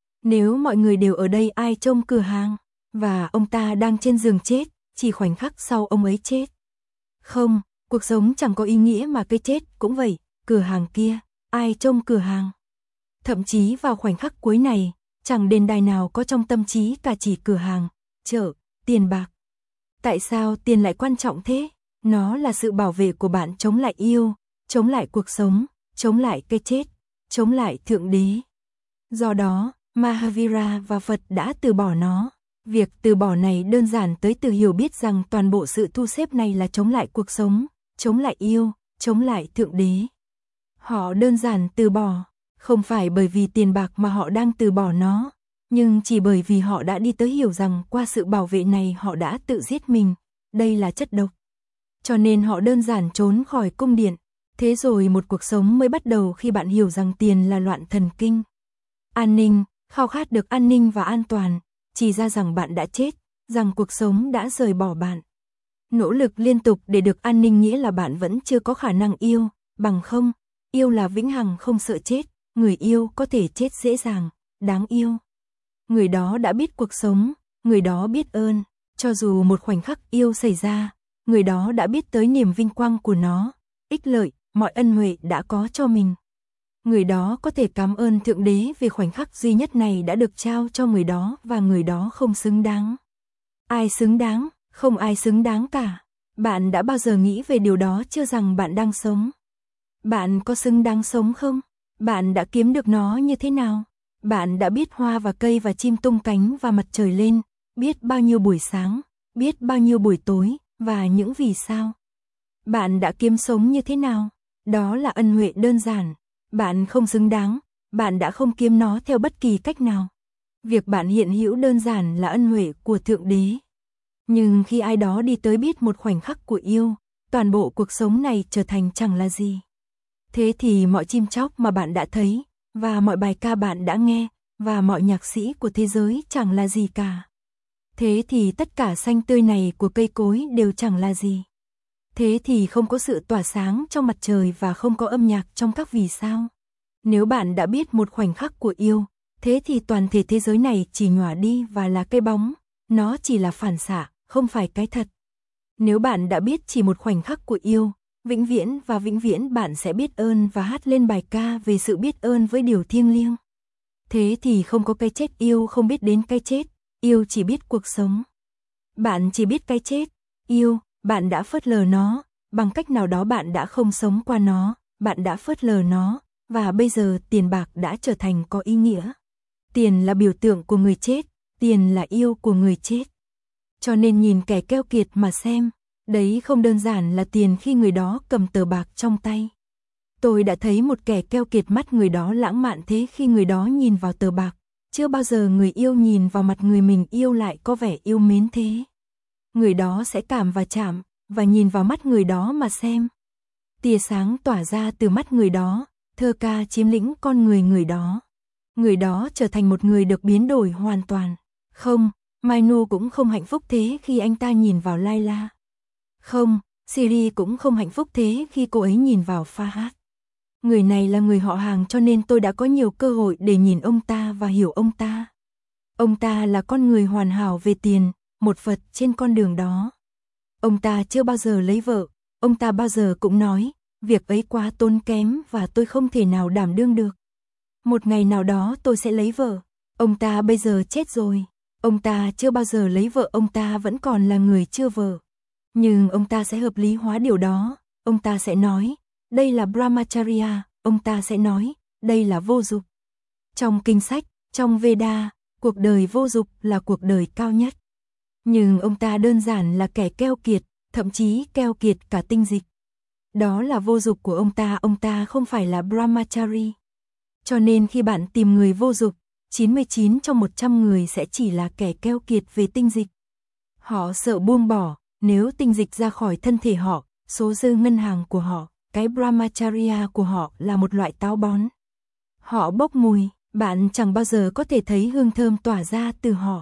Nếu mọi người đều ở đây ai trông cửa hàng? Và ông ta đang trên giường chết, chỉ khoảnh khắc sau ông ấy chết. Không, cuộc sống chẳng có ý nghĩa mà cái chết cũng vậy, cửa hàng kia, ai trông cửa hàng? Thậm chí vào khoảnh khắc cuối này, chẳng đền đài nào có trong tâm trí cả, chỉ cửa hàng, chợ, tiền bạc. Tại sao tiền lại quan trọng thế? Nó là sự bảo vệ của bạn chống lại yêu, chống lại cuộc sống, chống lại cái chết, chống lại Thượng Đế. Do đó, Mahavira và Phật đã từ bỏ nó. Việc từ bỏ này đơn giản tới từ hiểu biết rằng toàn bộ sự thu xếp này là chống lại cuộc sống, chống lại yêu, chống lại Thượng Đế. Họ đơn giản từ bỏ, không phải bởi vì tiền bạc mà họ đang từ bỏ nó, nhưng chỉ bởi vì họ đã đi tới hiểu rằng qua sự bảo vệ này họ đã tự giết mình, đây là chất độc. Cho nên họ đơn giản trốn khỏi cung điện. Thế rồi một cuộc sống mới bắt đầu khi bạn hiểu rằng tiền là loạn thần kinh. An ninh, khao khát được an ninh và an toàn, chỉ ra rằng bạn đã chết, rằng cuộc sống đã rời bỏ bạn. Nỗ lực liên tục để được an ninh nghĩa là bạn vẫn chưa có khả năng yêu, bằng không, yêu là vĩnh hằng không sợ chết, người yêu có thể chết dễ dàng, đáng yêu. Người đó đã biết cuộc sống, người đó biết ơn, cho dù một khoảnh khắc yêu xảy ra, người đó đã biết tới niềm vinh quang của nó, ích lợi, mọi ân huệ đã có cho mình. Người đó có thể cảm ơn Thượng Đế về khoảnh khắc duy nhất này đã được trao cho người đó và người đó không xứng đáng. Ai xứng đáng? Không ai xứng đáng cả. Bạn đã bao giờ nghĩ về điều đó chưa, rằng bạn đang sống? Bạn có xứng đáng sống không? Bạn đã kiếm được nó như thế nào? Bạn đã biết hoa và cây và chim tung cánh và mặt trời lên, biết bao nhiêu buổi sáng, biết bao nhiêu buổi tối, và những vì sao? Bạn đã kiếm sống như thế nào? Đó là ân huệ đơn giản. Bạn không xứng đáng, bạn đã không kiếm nó theo bất kỳ cách nào. Việc bạn hiện hữu đơn giản là ân huệ của Thượng Đế. Nhưng khi ai đó đi tới biết một khoảnh khắc của yêu, toàn bộ cuộc sống này trở thành chẳng là gì. Thế thì mọi chim chóc mà bạn đã thấy, và mọi bài ca bạn đã nghe, và mọi nhạc sĩ của thế giới chẳng là gì cả. Thế thì tất cả xanh tươi này của cây cối đều chẳng là gì. Thế thì không có sự tỏa sáng trong mặt trời và không có âm nhạc trong các vì sao. Nếu bạn đã biết một khoảnh khắc của yêu, thế thì toàn thể thế giới này chỉ nhòa đi và là cái bóng, nó chỉ là phản xạ, không phải cái thật. Nếu bạn đã biết chỉ một khoảnh khắc của yêu, vĩnh viễn và vĩnh viễn bạn sẽ biết ơn và hát lên bài ca về sự biết ơn với điều thiêng liêng. Thế thì không có cái chết, yêu không biết đến cái chết, yêu chỉ biết cuộc sống. Bạn chỉ biết cái chết, yêu, bạn đã phớt lờ nó, bằng cách nào đó bạn đã không sống qua nó, bạn đã phớt lờ nó, và bây giờ tiền bạc đã trở thành có ý nghĩa. Tiền là biểu tượng của người chết, tiền là yêu của người chết. Cho nên nhìn kẻ keo kiệt mà xem, đấy không đơn giản là tiền khi người đó cầm tờ bạc trong tay. Tôi đã thấy một kẻ keo kiệt, mắt người đó lãng mạn thế khi người đó nhìn vào tờ bạc, chưa bao giờ người yêu nhìn vào mặt người mình yêu lại có vẻ yêu mến thế. Người đó sẽ cảm và chạm, và nhìn vào mắt người đó mà xem. Tia sáng tỏa ra từ mắt người đó, thơ ca chiếm lĩnh con người người đó. Người đó trở thành một người được biến đổi hoàn toàn. Không, Mainu cũng không hạnh phúc thế khi anh ta nhìn vào Layla. Không, Siri cũng không hạnh phúc thế khi cô ấy nhìn vào Fahad. Người này là người họ hàng cho nên tôi đã có nhiều cơ hội để nhìn ông ta và hiểu ông ta. Ông ta là con người hoàn hảo về tiền, một Phật trên con đường đó. Ông ta chưa bao giờ lấy vợ, ông ta bao giờ cũng nói, việc ấy quá tốn kém và tôi không thể nào đảm đương được. Một ngày nào đó tôi sẽ lấy vợ. Ông ta bây giờ chết rồi. Ông ta chưa bao giờ lấy vợ, ông ta vẫn còn là người chưa vợ. Nhưng ông ta sẽ hợp lý hóa điều đó. Ông ta sẽ nói, đây là Brahmacharya. Ông ta sẽ nói, đây là vô dục. Trong kinh sách, trong Veda, cuộc đời vô dục là cuộc đời cao nhất. Nhưng ông ta đơn giản là kẻ keo kiệt, thậm chí keo kiệt cả tinh dịch. Đó là vô dục của ông ta, ông ta không phải là Brahmachari. Cho nên khi bạn tìm người vô dục, chín mươi chín trong một trăm người sẽ chỉ là kẻ keo kiệt về tinh dịch. Họ sợ buông bỏ, nếu tinh dịch ra khỏi thân thể họ, số dư ngân hàng của họ, cái Brahmacharya của họ là một loại táo bón. Họ bốc mùi, bạn chẳng bao giờ có thể thấy hương thơm tỏa ra từ họ.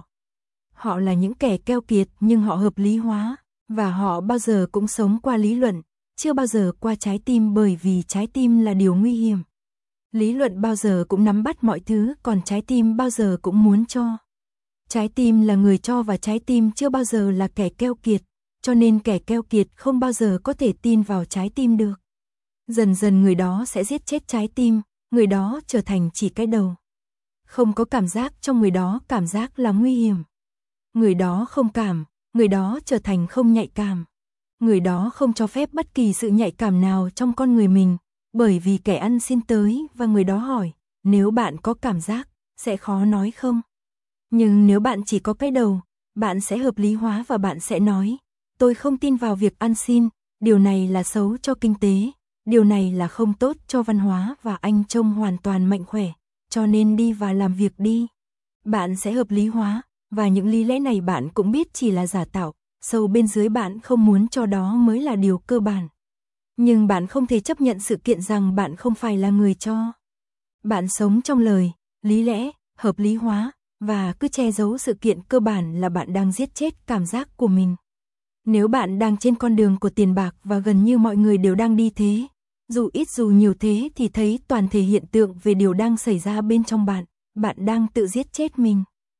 Họ là những kẻ keo kiệt nhưng họ hợp lý hóa, và họ bao giờ cũng sống qua lý luận, chưa bao giờ qua trái tim, bởi vì trái tim là điều nguy hiểm. Lý luận bao giờ cũng nắm bắt mọi thứ, còn trái tim bao giờ cũng muốn cho. Trái tim là người cho và trái tim chưa bao giờ là kẻ keo kiệt, cho nên kẻ keo kiệt không bao giờ có thể tin vào trái tim được. Dần dần người đó sẽ giết chết trái tim, người đó trở thành chỉ cái đầu. Không có cảm giác trong người đó, cảm giác là nguy hiểm. Người đó không cảm, người đó trở thành không nhạy cảm. Người đó không cho phép bất kỳ sự nhạy cảm nào trong con người mình, bởi vì kẻ ăn xin tới và người đó hỏi, nếu bạn có cảm giác, sẽ khó nói không? Nhưng nếu bạn chỉ có cái đầu, bạn sẽ hợp lý hóa và bạn sẽ nói, tôi không tin vào việc ăn xin, điều này là xấu cho kinh tế, điều này là không tốt cho văn hóa và anh trông hoàn toàn mạnh khỏe, cho nên đi và làm việc đi. Bạn sẽ hợp lý hóa, và những lý lẽ này bạn cũng biết chỉ là giả tạo, sâu bên dưới bạn không muốn cho đó mới là điều cơ bản. Nhưng bạn không thể chấp nhận sự kiện rằng bạn không phải là người cho. Bạn sống trong lời, lý lẽ, hợp lý hóa, và cứ che giấu sự kiện cơ bản là bạn đang giết chết cảm giác của mình. Nếu bạn đang trên con đường của tiền bạc và gần như mọi người đều đang đi thế, dù ít dù nhiều thế thì thấy toàn thể hiện tượng về điều đang xảy ra bên trong bạn, bạn đang tự giết chết mình.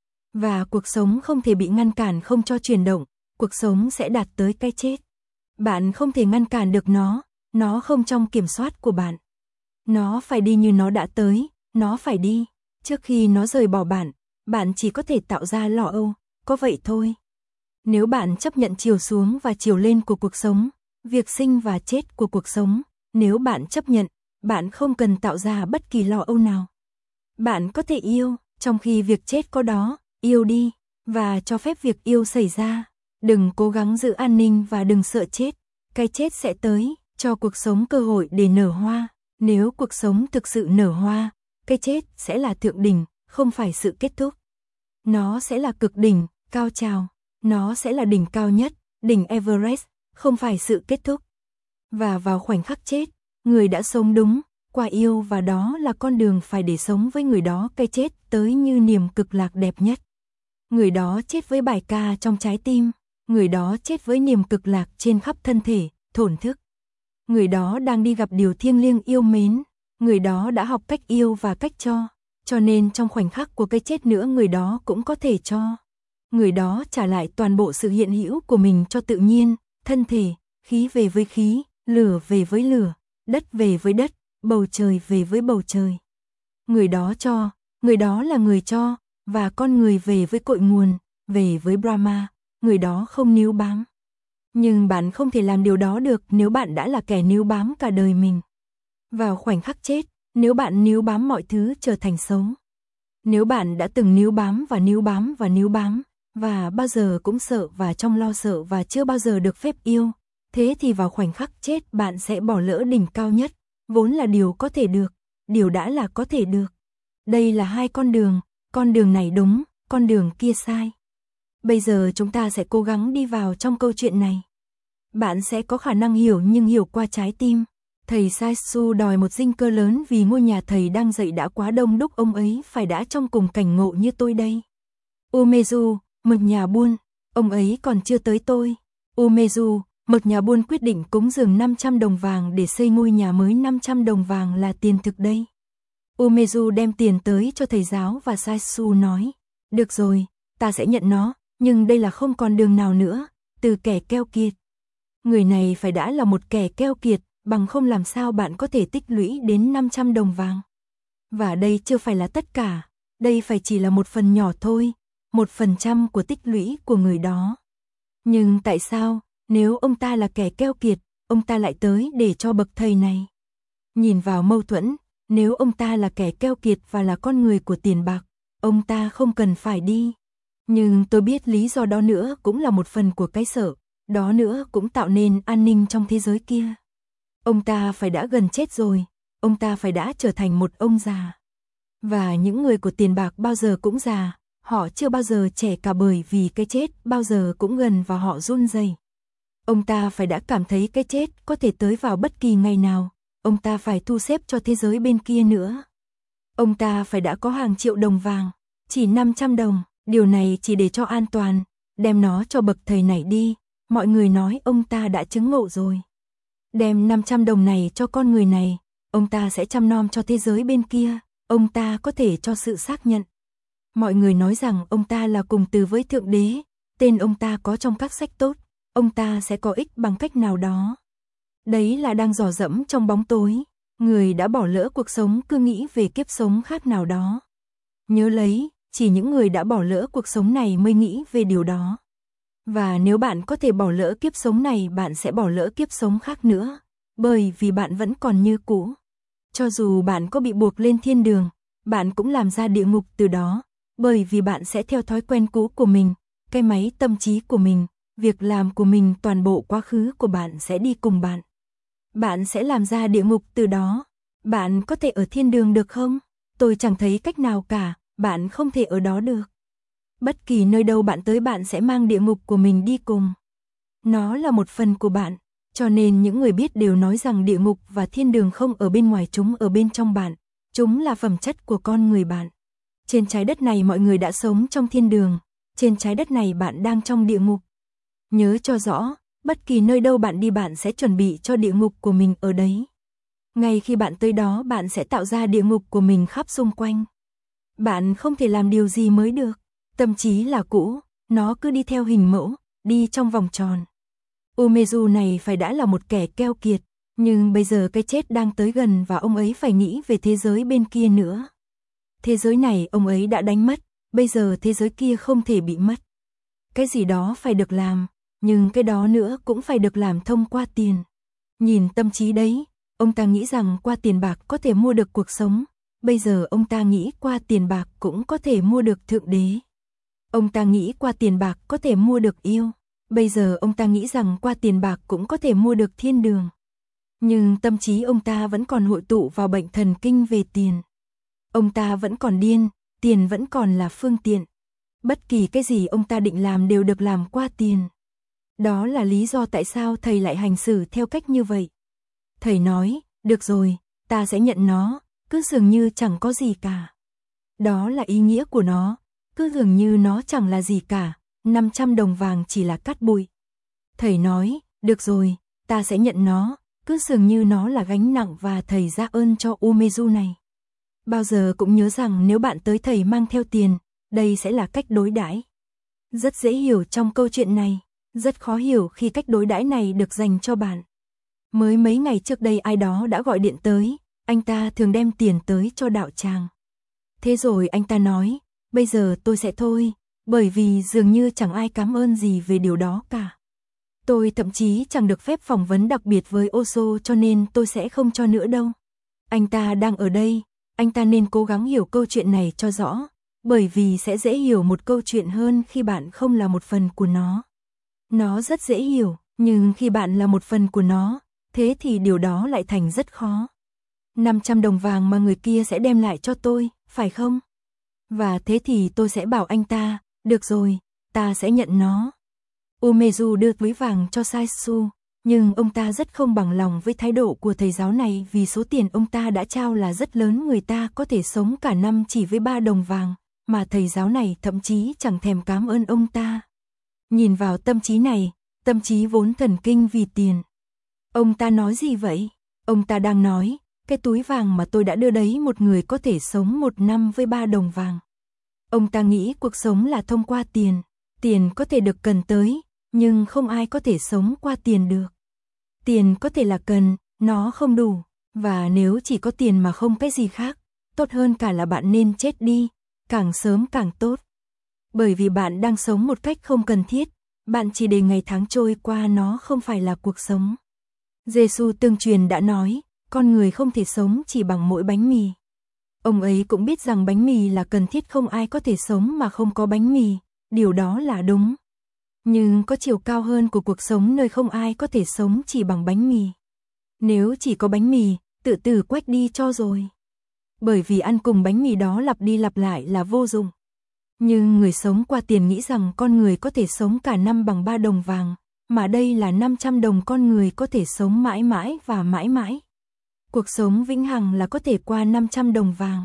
Và cuộc sống không thể bị ngăn cản không cho chuyển động, cuộc sống sẽ đạt tới cái chết. Bạn không thể ngăn cản được nó, nó không trong kiểm soát của bạn. Nó phải đi như nó đã tới, nó phải đi. Trước khi nó rời bỏ bạn, bạn chỉ có thể tạo ra lo âu, có vậy thôi. Nếu bạn chấp nhận chiều xuống và chiều lên của cuộc sống, việc sinh và chết của cuộc sống, nếu bạn chấp nhận, bạn không cần tạo ra bất kỳ lo âu nào. Bạn có thể yêu, trong khi việc chết có đó, yêu đi, và cho phép việc yêu xảy ra. Đừng cố gắng giữ an ninh và đừng sợ chết, cái chết sẽ tới, cho cuộc sống cơ hội để nở hoa. Nếu cuộc sống thực sự nở hoa, cái chết sẽ là thượng đỉnh, không phải sự kết thúc. Nó sẽ là cực đỉnh, cao trào, nó sẽ là đỉnh cao nhất, đỉnh Everest, không phải sự kết thúc. Và vào khoảnh khắc chết, người đã sống đúng, qua yêu và đó là con đường phải để sống với người đó, cái chết tới như niềm cực lạc đẹp nhất. người đó chết với bài ca trong trái tim, người đó chết với niềm cực lạc trên khắp thân thể, thổn thức. Người đó đang đi gặp điều thiêng liêng yêu mến, người đó đã học cách yêu và cách cho, cho nên trong khoảnh khắc của cái chết nữa người đó cũng có thể cho. Người đó trả lại toàn bộ sự hiện hữu của mình cho tự nhiên, thân thể, khí về với khí, lửa về với lửa, đất về với đất, bầu trời về với bầu trời. Người đó cho, người đó là người cho, và con người về với cội nguồn, về với Brahma, người đó không níu bám. Nhưng bạn không thể làm điều đó được nếu bạn đã là kẻ níu bám cả đời mình. Vào khoảnh khắc chết, nếu bạn níu bám mọi thứ trở thành xấu. Nếu bạn đã từng níu bám và níu bám và níu bám, và bao giờ cũng sợ và trong lo sợ và chưa bao giờ được phép yêu, thế thì vào khoảnh khắc chết bạn sẽ bỏ lỡ đỉnh cao nhất, vốn là điều có thể được, điều đã là có thể được. Đây là hai con đường, con đường này đúng, con đường kia sai. Bây giờ chúng ta sẽ cố gắng đi vào trong câu chuyện này. Bạn sẽ có khả năng hiểu nhưng hiểu qua trái tim. Thầy Sai-su đòi một dinh cơ lớn vì ngôi nhà thầy đang dạy đã quá đông đúc, ông ấy phải đã trong cùng cảnh ngộ như tôi đây. Umezu, một nhà buôn, ông ấy còn chưa tới tôi. Umezu, một nhà buôn quyết định cúng dường năm trăm đồng vàng để xây ngôi nhà mới, năm trăm đồng vàng là tiền thực đây. Umezu đem tiền tới cho thầy giáo và Sai-su nói, được rồi, ta sẽ nhận nó, nhưng đây là không còn đường nào nữa, từ kẻ keo kiệt. Người này phải đã là một kẻ keo kiệt, bằng không làm sao bạn có thể tích lũy đến năm trăm đồng vàng. Và đây chưa phải là tất cả, đây phải chỉ là một phần nhỏ thôi, một phần trăm của tích lũy của người đó. Nhưng tại sao, nếu ông ta là kẻ keo kiệt, ông ta lại tới để cho bậc thầy này? Nhìn vào mâu thuẫn, nếu ông ta là kẻ keo kiệt và là con người của tiền bạc, ông ta không cần phải đi. Nhưng tôi biết lý do đó nữa cũng là một phần của cái sợ, đó nữa cũng tạo nên an ninh trong thế giới kia. Ông ta phải đã gần chết rồi, ông ta phải đã trở thành một ông già. Và những người của tiền bạc bao giờ cũng già, họ chưa bao giờ trẻ cả bởi vì cái chết bao giờ cũng gần và họ run rẩy. Ông ta phải đã cảm thấy cái chết có thể tới vào bất kỳ ngày nào, ông ta phải thu xếp cho thế giới bên kia nữa. Ông ta phải đã có hàng triệu đồng vàng, chỉ năm trăm đồng, điều này chỉ để cho an toàn, đem nó cho bậc thầy này đi, mọi người nói ông ta đã chứng ngộ rồi. Đem năm trăm đồng này cho con người này, ông ta sẽ chăm nom cho thế giới bên kia, ông ta có thể cho sự xác nhận. Mọi người nói rằng ông ta là cùng từ với Thượng Đế, tên ông ta có trong các sách tốt, ông ta sẽ có ích bằng cách nào đó. Đấy là đang dò dẫm trong bóng tối, người đã bỏ lỡ cuộc sống cứ nghĩ về kiếp sống khác nào đó. Nhớ lấy, chỉ những người đã bỏ lỡ cuộc sống này mới nghĩ về điều đó. Và nếu bạn có thể bỏ lỡ kiếp sống này, bạn sẽ bỏ lỡ kiếp sống khác nữa, bởi vì bạn vẫn còn như cũ. Cho dù bạn có bị buộc lên thiên đường, bạn cũng làm ra địa ngục từ đó, bởi vì bạn sẽ theo thói quen cũ của mình, cái máy tâm trí của mình, việc làm của mình, toàn bộ quá khứ của bạn sẽ đi cùng bạn. Bạn sẽ làm ra địa ngục từ đó. Bạn có thể ở thiên đường được không? Tôi chẳng thấy cách nào cả, bạn không thể ở đó được. Bất kỳ nơi đâu bạn tới bạn sẽ mang địa ngục của mình đi cùng. Nó là một phần của bạn, cho nên những người biết đều nói rằng địa ngục và thiên đường không ở bên ngoài, chúng ở bên trong bạn. Chúng là phẩm chất của con người bạn. Trên trái đất này mọi người đã sống trong thiên đường, trên trái đất này bạn đang trong địa ngục. Nhớ cho rõ, bất kỳ nơi đâu bạn đi bạn sẽ chuẩn bị cho địa ngục của mình ở đấy. Ngay khi bạn tới đó bạn sẽ tạo ra địa ngục của mình khắp xung quanh. Bạn không thể làm điều gì mới được. Tâm trí là cũ, nó cứ đi theo hình mẫu, đi trong vòng tròn. Umezu này phải đã là một kẻ keo kiệt, nhưng bây giờ cái chết đang tới gần và ông ấy phải nghĩ về thế giới bên kia nữa. Thế giới này ông ấy đã đánh mất, bây giờ thế giới kia không thể bị mất. Cái gì đó phải được làm, nhưng cái đó nữa cũng phải được làm thông qua tiền. Nhìn tâm trí đấy, ông ta nghĩ rằng qua tiền bạc có thể mua được cuộc sống, bây giờ ông ta nghĩ qua tiền bạc cũng có thể mua được Thượng Đế. Ông ta nghĩ qua tiền bạc có thể mua được yêu, bây giờ ông ta nghĩ rằng qua tiền bạc cũng có thể mua được thiên đường. Nhưng tâm trí ông ta vẫn còn hội tụ vào bệnh thần kinh về tiền. Ông ta vẫn còn điên, tiền vẫn còn là phương tiện. Bất kỳ cái gì ông ta định làm đều được làm qua tiền. Đó là lý do tại sao thầy lại hành xử theo cách như vậy. Thầy nói, được rồi, ta sẽ nhận nó, cứ dường như chẳng có gì cả. Đó là ý nghĩa của nó. cứ dường như nó chẳng là gì cả, năm trăm đồng vàng chỉ là cát bụi. Thầy nói, được rồi, ta sẽ nhận nó, cứ dường như nó là gánh nặng và thầy ra ơn cho Umezu này. Bao giờ cũng nhớ rằng nếu bạn tới thầy mang theo tiền, đây sẽ là cách đối đãi. Rất dễ hiểu trong câu chuyện này, rất khó hiểu khi cách đối đãi này được dành cho bạn. Mới mấy ngày trước đây ai đó đã gọi điện tới, anh ta thường đem tiền tới cho đạo tràng. Thế rồi anh ta nói, bây giờ tôi sẽ thôi, bởi vì dường như chẳng ai cảm ơn gì về điều đó cả. Tôi thậm chí chẳng được phép phỏng vấn đặc biệt với Osho cho nên tôi sẽ không cho nữa đâu. Anh ta đang ở đây, anh ta nên cố gắng hiểu câu chuyện này cho rõ, bởi vì sẽ dễ hiểu một câu chuyện hơn khi bạn không là một phần của nó. Nó rất dễ hiểu, nhưng khi bạn là một phần của nó, thế thì điều đó lại thành rất khó. năm trăm đồng vàng mà người kia sẽ đem lại cho tôi, phải không? Và thế thì tôi sẽ bảo anh ta, được rồi, ta sẽ nhận nó. Umezu đưa túi vàng cho Saisu, nhưng ông ta rất không bằng lòng với thái độ của thầy giáo này vì số tiền ông ta đã trao là rất lớn, người ta có thể sống cả năm chỉ với ba đồng vàng, mà thầy giáo này thậm chí chẳng thèm cảm ơn ông ta. Nhìn vào tâm trí này, tâm trí vốn thần kinh vì tiền. Ông ta nói gì vậy? Ông ta đang nói, cái túi vàng mà tôi đã đưa đấy một người có thể sống một năm với ba đồng vàng. Ông ta nghĩ cuộc sống là thông qua tiền, tiền có thể được cần tới, nhưng không ai có thể sống qua tiền được. Tiền có thể là cần, nó không đủ, và nếu chỉ có tiền mà không cái gì khác, tốt hơn cả là bạn nên chết đi, càng sớm càng tốt. Bởi vì bạn đang sống một cách không cần thiết, bạn chỉ để ngày tháng trôi qua, nó không phải là cuộc sống. Giê-xu tương truyền đã nói, con người không thể sống chỉ bằng mỗi bánh mì. Ông ấy cũng biết rằng bánh mì là cần thiết, không ai có thể sống mà không có bánh mì, điều đó là đúng. Nhưng có chiều cao hơn của cuộc sống nơi không ai có thể sống chỉ bằng bánh mì. Nếu chỉ có bánh mì, tự tử quách đi cho rồi. Bởi vì ăn cùng bánh mì đó lặp đi lặp lại là vô dụng. Nhưng người sống qua tiền nghĩ rằng con người có thể sống cả năm bằng ba đồng vàng, mà đây là năm trăm đồng, con người có thể sống mãi mãi và mãi mãi. Cuộc sống vĩnh hằng là có thể qua năm trăm đồng vàng.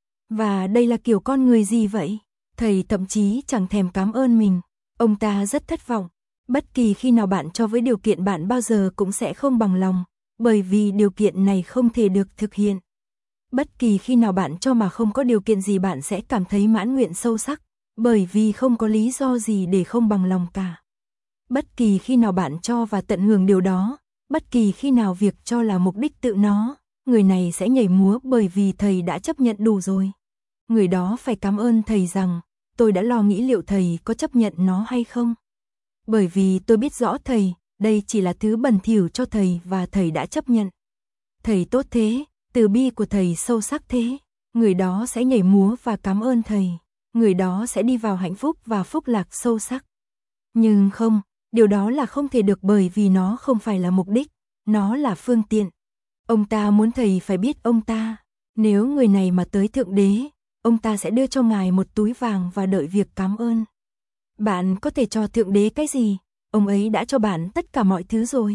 Và đây là kiểu con người gì vậy? Thầy thậm chí chẳng thèm cảm ơn mình. Ông ta rất thất vọng. Bất kỳ khi nào bạn cho với điều kiện, bạn bao giờ cũng sẽ không bằng lòng, bởi vì điều kiện này không thể được thực hiện. Bất kỳ khi nào bạn cho mà không có điều kiện gì, bạn sẽ cảm thấy mãn nguyện sâu sắc, bởi vì không có lý do gì để không bằng lòng cả. Bất kỳ khi nào bạn cho và tận hưởng điều đó, bất kỳ khi nào việc cho là mục đích tự nó, người này sẽ nhảy múa bởi vì thầy đã chấp nhận đủ rồi. Người đó phải cảm ơn thầy rằng, tôi đã lo nghĩ liệu thầy có chấp nhận nó hay không. Bởi vì tôi biết rõ thầy, đây chỉ là thứ bẩn thỉu cho thầy và thầy đã chấp nhận. Thầy tốt thế, từ bi của thầy sâu sắc thế, người đó sẽ nhảy múa và cảm ơn thầy, người đó sẽ đi vào hạnh phúc và phúc lạc sâu sắc. Nhưng không, điều đó là không thể được bởi vì nó không phải là mục đích, nó là phương tiện. Ông ta muốn thầy phải biết ông ta, nếu người này mà tới Thượng Đế, ông ta sẽ đưa cho ngài một túi vàng và đợi việc cảm ơn. Bạn có thể cho Thượng Đế cái gì? Ông ấy đã cho bạn tất cả mọi thứ rồi.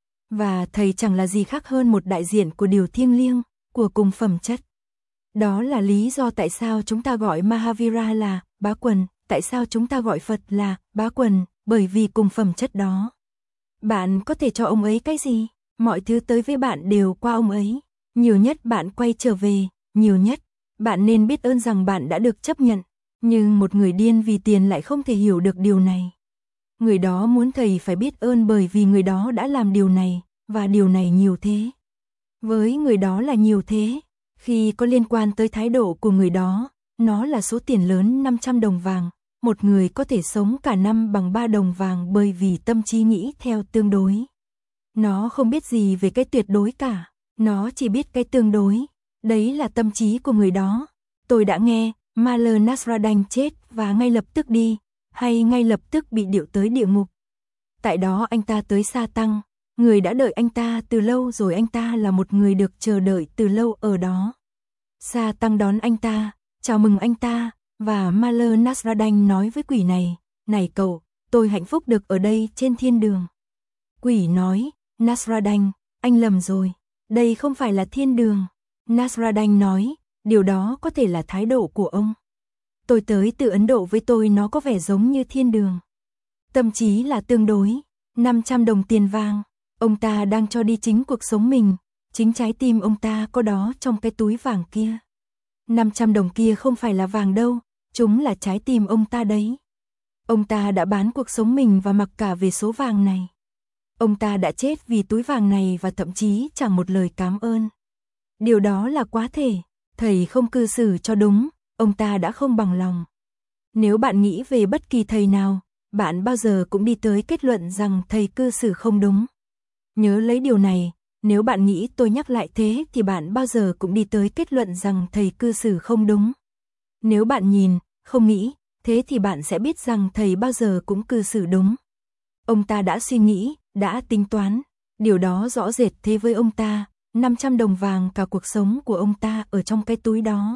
Và thầy chẳng là gì khác hơn một đại diện của điều thiêng liêng, của cùng phẩm chất. Đó là lý do tại sao chúng ta gọi Mahavira là bá quần, tại sao chúng ta gọi Phật là bá quần, bởi vì cùng phẩm chất đó. Bạn có thể cho ông ấy cái gì? Mọi thứ tới với bạn đều qua ông ấy. Nhiều nhất bạn quay trở về, nhiều nhất bạn nên biết ơn rằng bạn đã được chấp nhận. Nhưng một người điên vì tiền lại không thể hiểu được điều này. Người đó muốn thầy phải biết ơn bởi vì người đó đã làm điều này, và điều này nhiều thế. Với người đó là nhiều thế, khi có liên quan tới thái độ của người đó, nó là số tiền lớn năm trăm đồng vàng. Một người có thể sống cả năm bằng ba đồng vàng bởi vì tâm trí nghĩ theo tương đối. Nó không biết gì về cái tuyệt đối cả, nó chỉ biết cái tương đối. Đấy là tâm trí của người đó. Tôi đã nghe, Maler Nasradain chết và ngay lập tức đi, hay ngay lập tức bị điệu tới địa ngục. Tại đó anh ta tới Sa Tăng, người đã đợi anh ta từ lâu rồi, anh ta là một người được chờ đợi từ lâu ở đó. Sa Tăng đón anh ta, chào mừng anh ta, và Maler Nasradain nói với quỷ này, này cậu, tôi hạnh phúc được ở đây trên thiên đường. Quỷ nói, Nasradain, anh lầm rồi, đây không phải là thiên đường. Nasradain nói, điều đó có thể là thái độ của ông. Tôi tới từ Ấn Độ, với tôi nó có vẻ giống như thiên đường. Tâm trí là tương đối. năm trăm đồng tiền vàng, ông ta đang cho đi chính cuộc sống mình, chính trái tim ông ta có đó trong cái túi vàng kia. năm trăm đồng kia không phải là vàng đâu, chúng là trái tim ông ta đấy. Ông ta đã bán cuộc sống mình và mặc cả về số vàng này. Ông ta đã chết vì túi vàng này và thậm chí chẳng một lời cảm ơn. Điều đó là quá thể, thầy không cư xử cho đúng, ông ta đã không bằng lòng. Nếu bạn nghĩ về bất kỳ thầy nào, bạn bao giờ cũng đi tới kết luận rằng thầy cư xử không đúng. Nhớ lấy điều này, nếu bạn nghĩ tôi nhắc lại thế thì bạn bao giờ cũng đi tới kết luận rằng thầy cư xử không đúng. Nếu bạn nhìn, không nghĩ, thế thì bạn sẽ biết rằng thầy bao giờ cũng cư xử đúng. Ông ta đã suy nghĩ, đã tính toán, điều đó rõ rệt thế với ông ta, năm trăm đồng vàng cả cuộc sống của ông ta ở trong cái túi đó.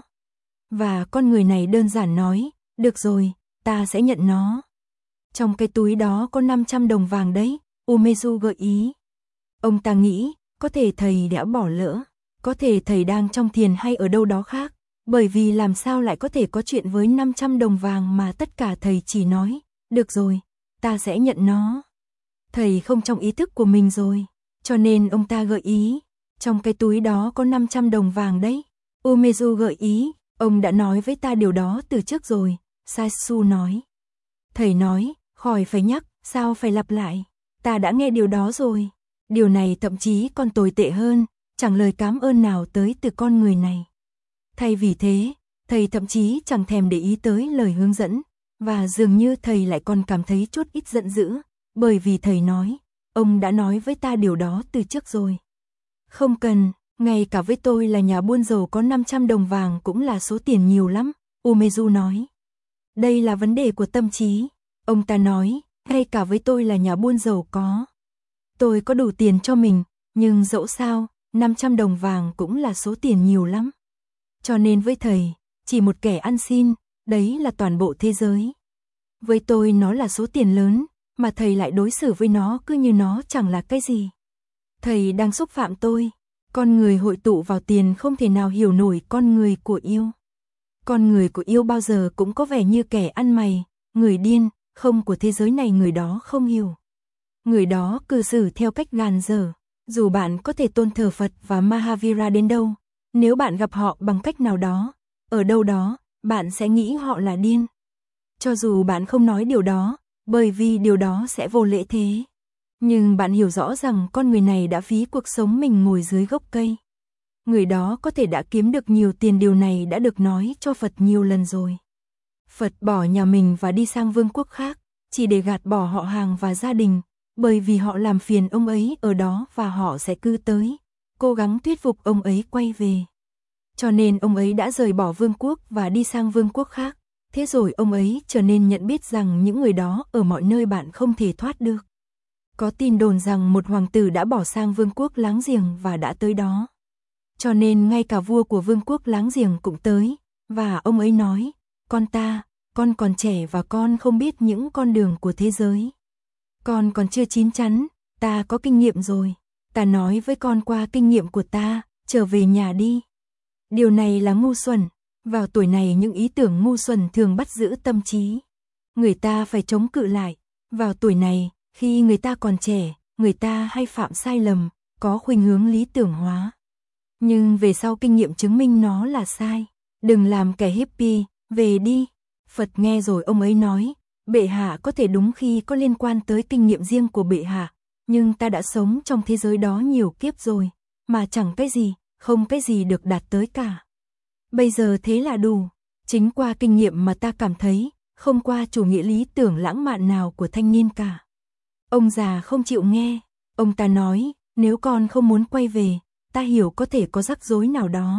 Và con người này đơn giản nói, được rồi, ta sẽ nhận nó. Trong cái túi đó có năm trăm đồng vàng đấy, Umezu gợi ý. Ông ta nghĩ, có thể thầy đã bỏ lỡ, có thể thầy đang trong thiền hay ở đâu đó khác, bởi vì làm sao lại có thể có chuyện với năm trăm đồng vàng mà tất cả thầy chỉ nói, được rồi, ta sẽ nhận nó. Thầy không trong ý thức của mình rồi, cho nên ông ta gợi ý, trong cái túi đó có năm trăm đồng vàng đấy. Umezu gợi ý, ông đã nói với ta điều đó từ trước rồi, Saisu nói. Thầy nói, khỏi phải nhắc, sao phải lặp lại, ta đã nghe điều đó rồi. Điều này thậm chí còn tồi tệ hơn, chẳng lời cảm ơn nào tới từ con người này. Thay vì thế, thầy thậm chí chẳng thèm để ý tới lời hướng dẫn, và dường như thầy lại còn cảm thấy chút ít giận dữ, bởi vì thầy nói, ông đã nói với ta điều đó từ trước rồi. Không cần, ngay cả với tôi là nhà buôn giàu có năm trăm đồng vàng cũng là số tiền nhiều lắm, Umezu nói. Đây là vấn đề của tâm trí, ông ta nói, ngay cả với tôi là nhà buôn giàu có. Tôi có đủ tiền cho mình, nhưng dẫu sao, năm trăm đồng vàng cũng là số tiền nhiều lắm. Cho nên với thầy, chỉ một kẻ ăn xin, đấy là toàn bộ thế giới. Với tôi nó là số tiền lớn, mà thầy lại đối xử với nó cứ như nó chẳng là cái gì. Thầy đang xúc phạm tôi. Con người hội tụ vào tiền không thể nào hiểu nổi con người của yêu. Con người của yêu bao giờ cũng có vẻ như kẻ ăn mày, người điên, không của thế giới này người đó không hiểu. Người đó cư xử theo cách gàn dở, dù bạn có thể tôn thờ Phật và Mahavira đến đâu, nếu bạn gặp họ bằng cách nào đó, ở đâu đó, bạn sẽ nghĩ họ là điên. Cho dù bạn không nói điều đó, bởi vì điều đó sẽ vô lễ thế. Nhưng bạn hiểu rõ rằng con người này đã phí cuộc sống mình ngồi dưới gốc cây. Người đó có thể đã kiếm được nhiều tiền, điều này đã được nói cho Phật nhiều lần rồi. Phật bỏ nhà mình và đi sang vương quốc khác, chỉ để gạt bỏ họ hàng và gia đình, bởi vì họ làm phiền ông ấy ở đó và họ sẽ cư tới, cố gắng thuyết phục ông ấy quay về. Cho nên ông ấy đã rời bỏ vương quốc và đi sang vương quốc khác. Thế rồi ông ấy trở nên nhận biết rằng những người đó ở mọi nơi bạn không thể thoát được. Có tin đồn rằng một hoàng tử đã bỏ sang vương quốc láng giềng và đã tới đó. Cho nên ngay cả vua của vương quốc láng giềng cũng tới, và ông ấy nói, con ta, con còn trẻ và con không biết những con đường của thế giới. Con còn chưa chín chắn, ta có kinh nghiệm rồi, ta nói với con qua kinh nghiệm của ta, trở về nhà đi. Điều này là ngu xuẩn, vào tuổi này những ý tưởng ngu xuẩn thường bắt giữ tâm trí. Người ta phải chống cự lại, vào tuổi này, khi người ta còn trẻ, người ta hay phạm sai lầm, có khuynh hướng lý tưởng hóa. Nhưng về sau kinh nghiệm chứng minh nó là sai, đừng làm kẻ hippie, về đi. Phật nghe rồi ông ấy nói, bệ hạ có thể đúng khi có liên quan tới kinh nghiệm riêng của bệ hạ, nhưng ta đã sống trong thế giới đó nhiều kiếp rồi, mà chẳng cái gì, không cái gì được đạt tới cả. Bây giờ thế là đủ, chính qua kinh nghiệm mà ta cảm thấy, không qua chủ nghĩa lý tưởng lãng mạn nào của thanh niên cả. Ông già không chịu nghe, ông ta nói, nếu con không muốn quay về, ta hiểu có thể có rắc rối nào đó.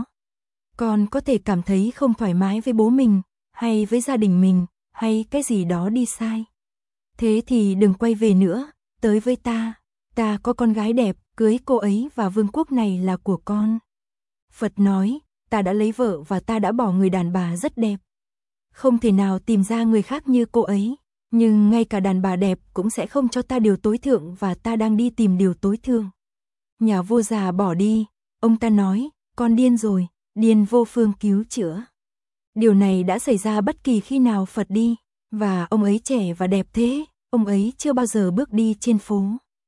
Con có thể cảm thấy không thoải mái với bố mình, hay với gia đình mình, hay cái gì đó đi sai. Thế thì đừng quay về nữa, tới với ta, ta có con gái đẹp, cưới cô ấy và vương quốc này là của con. Phật nói, ta đã lấy vợ và ta đã bỏ người đàn bà rất đẹp. Không thể nào tìm ra người khác như cô ấy, nhưng ngay cả đàn bà đẹp cũng sẽ không cho ta điều tối thượng và ta đang đi tìm điều tối thượng. Nhà vua già bỏ đi, ông ta nói, con điên rồi, điên vô phương cứu chữa. Điều này đã xảy ra bất kỳ khi nào Phật đi, và ông ấy trẻ và đẹp thế, ông ấy chưa bao giờ bước đi trên phố.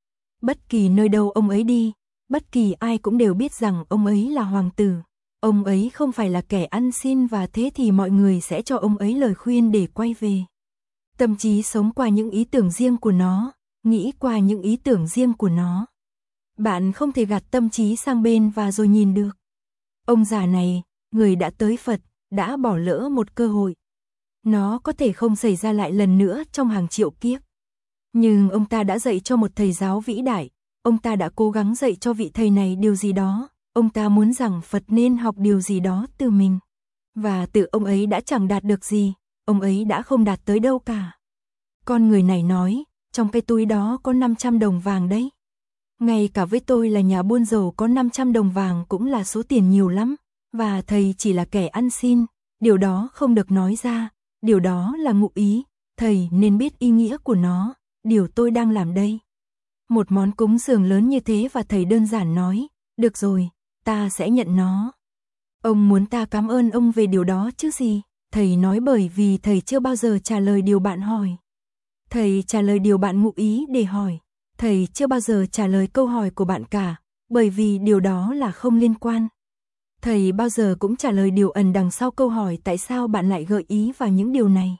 Bất kỳ nơi đâu ông ấy đi, bất kỳ ai cũng đều biết rằng ông ấy là hoàng tử. Ông ấy không phải là kẻ ăn xin và thế thì mọi người sẽ cho ông ấy lời khuyên để quay về. Tâm trí sống qua những ý tưởng riêng của nó, nghĩ qua những ý tưởng riêng của nó. Bạn không thể gạt tâm trí sang bên và rồi nhìn được. Ông già này, người đã tới Phật, đã bỏ lỡ một cơ hội. Nó có thể không xảy ra lại lần nữa trong hàng triệu kiếp. Nhưng ông ta đã dạy cho một thầy giáo vĩ đại, ông ta đã cố gắng dạy cho vị thầy này điều gì đó, ông ta muốn rằng Phật nên học điều gì đó từ mình. Và tự ông ấy đã chẳng đạt được gì, ông ấy đã không đạt tới đâu cả. Con người này nói, trong cái túi đó có năm trăm đồng vàng đấy. Ngay cả với tôi là nhà buôn giàu có năm trăm đồng vàng cũng là số tiền nhiều lắm, và thầy chỉ là kẻ ăn xin, điều đó không được nói ra, điều đó là ngụ ý, thầy nên biết ý nghĩa của nó, điều tôi đang làm đây. Một món cúng dường lớn như thế và thầy đơn giản nói, được rồi, ta sẽ nhận nó. Ông muốn ta cảm ơn ông về điều đó chứ gì? Thầy nói bởi vì thầy chưa bao giờ trả lời điều bạn hỏi. Thầy trả lời điều bạn ngụ ý để hỏi. Thầy chưa bao giờ trả lời câu hỏi của bạn cả, bởi vì điều đó là không liên quan. Thầy bao giờ cũng trả lời điều ẩn đằng sau câu hỏi tại sao bạn lại gợi ý vào những điều này.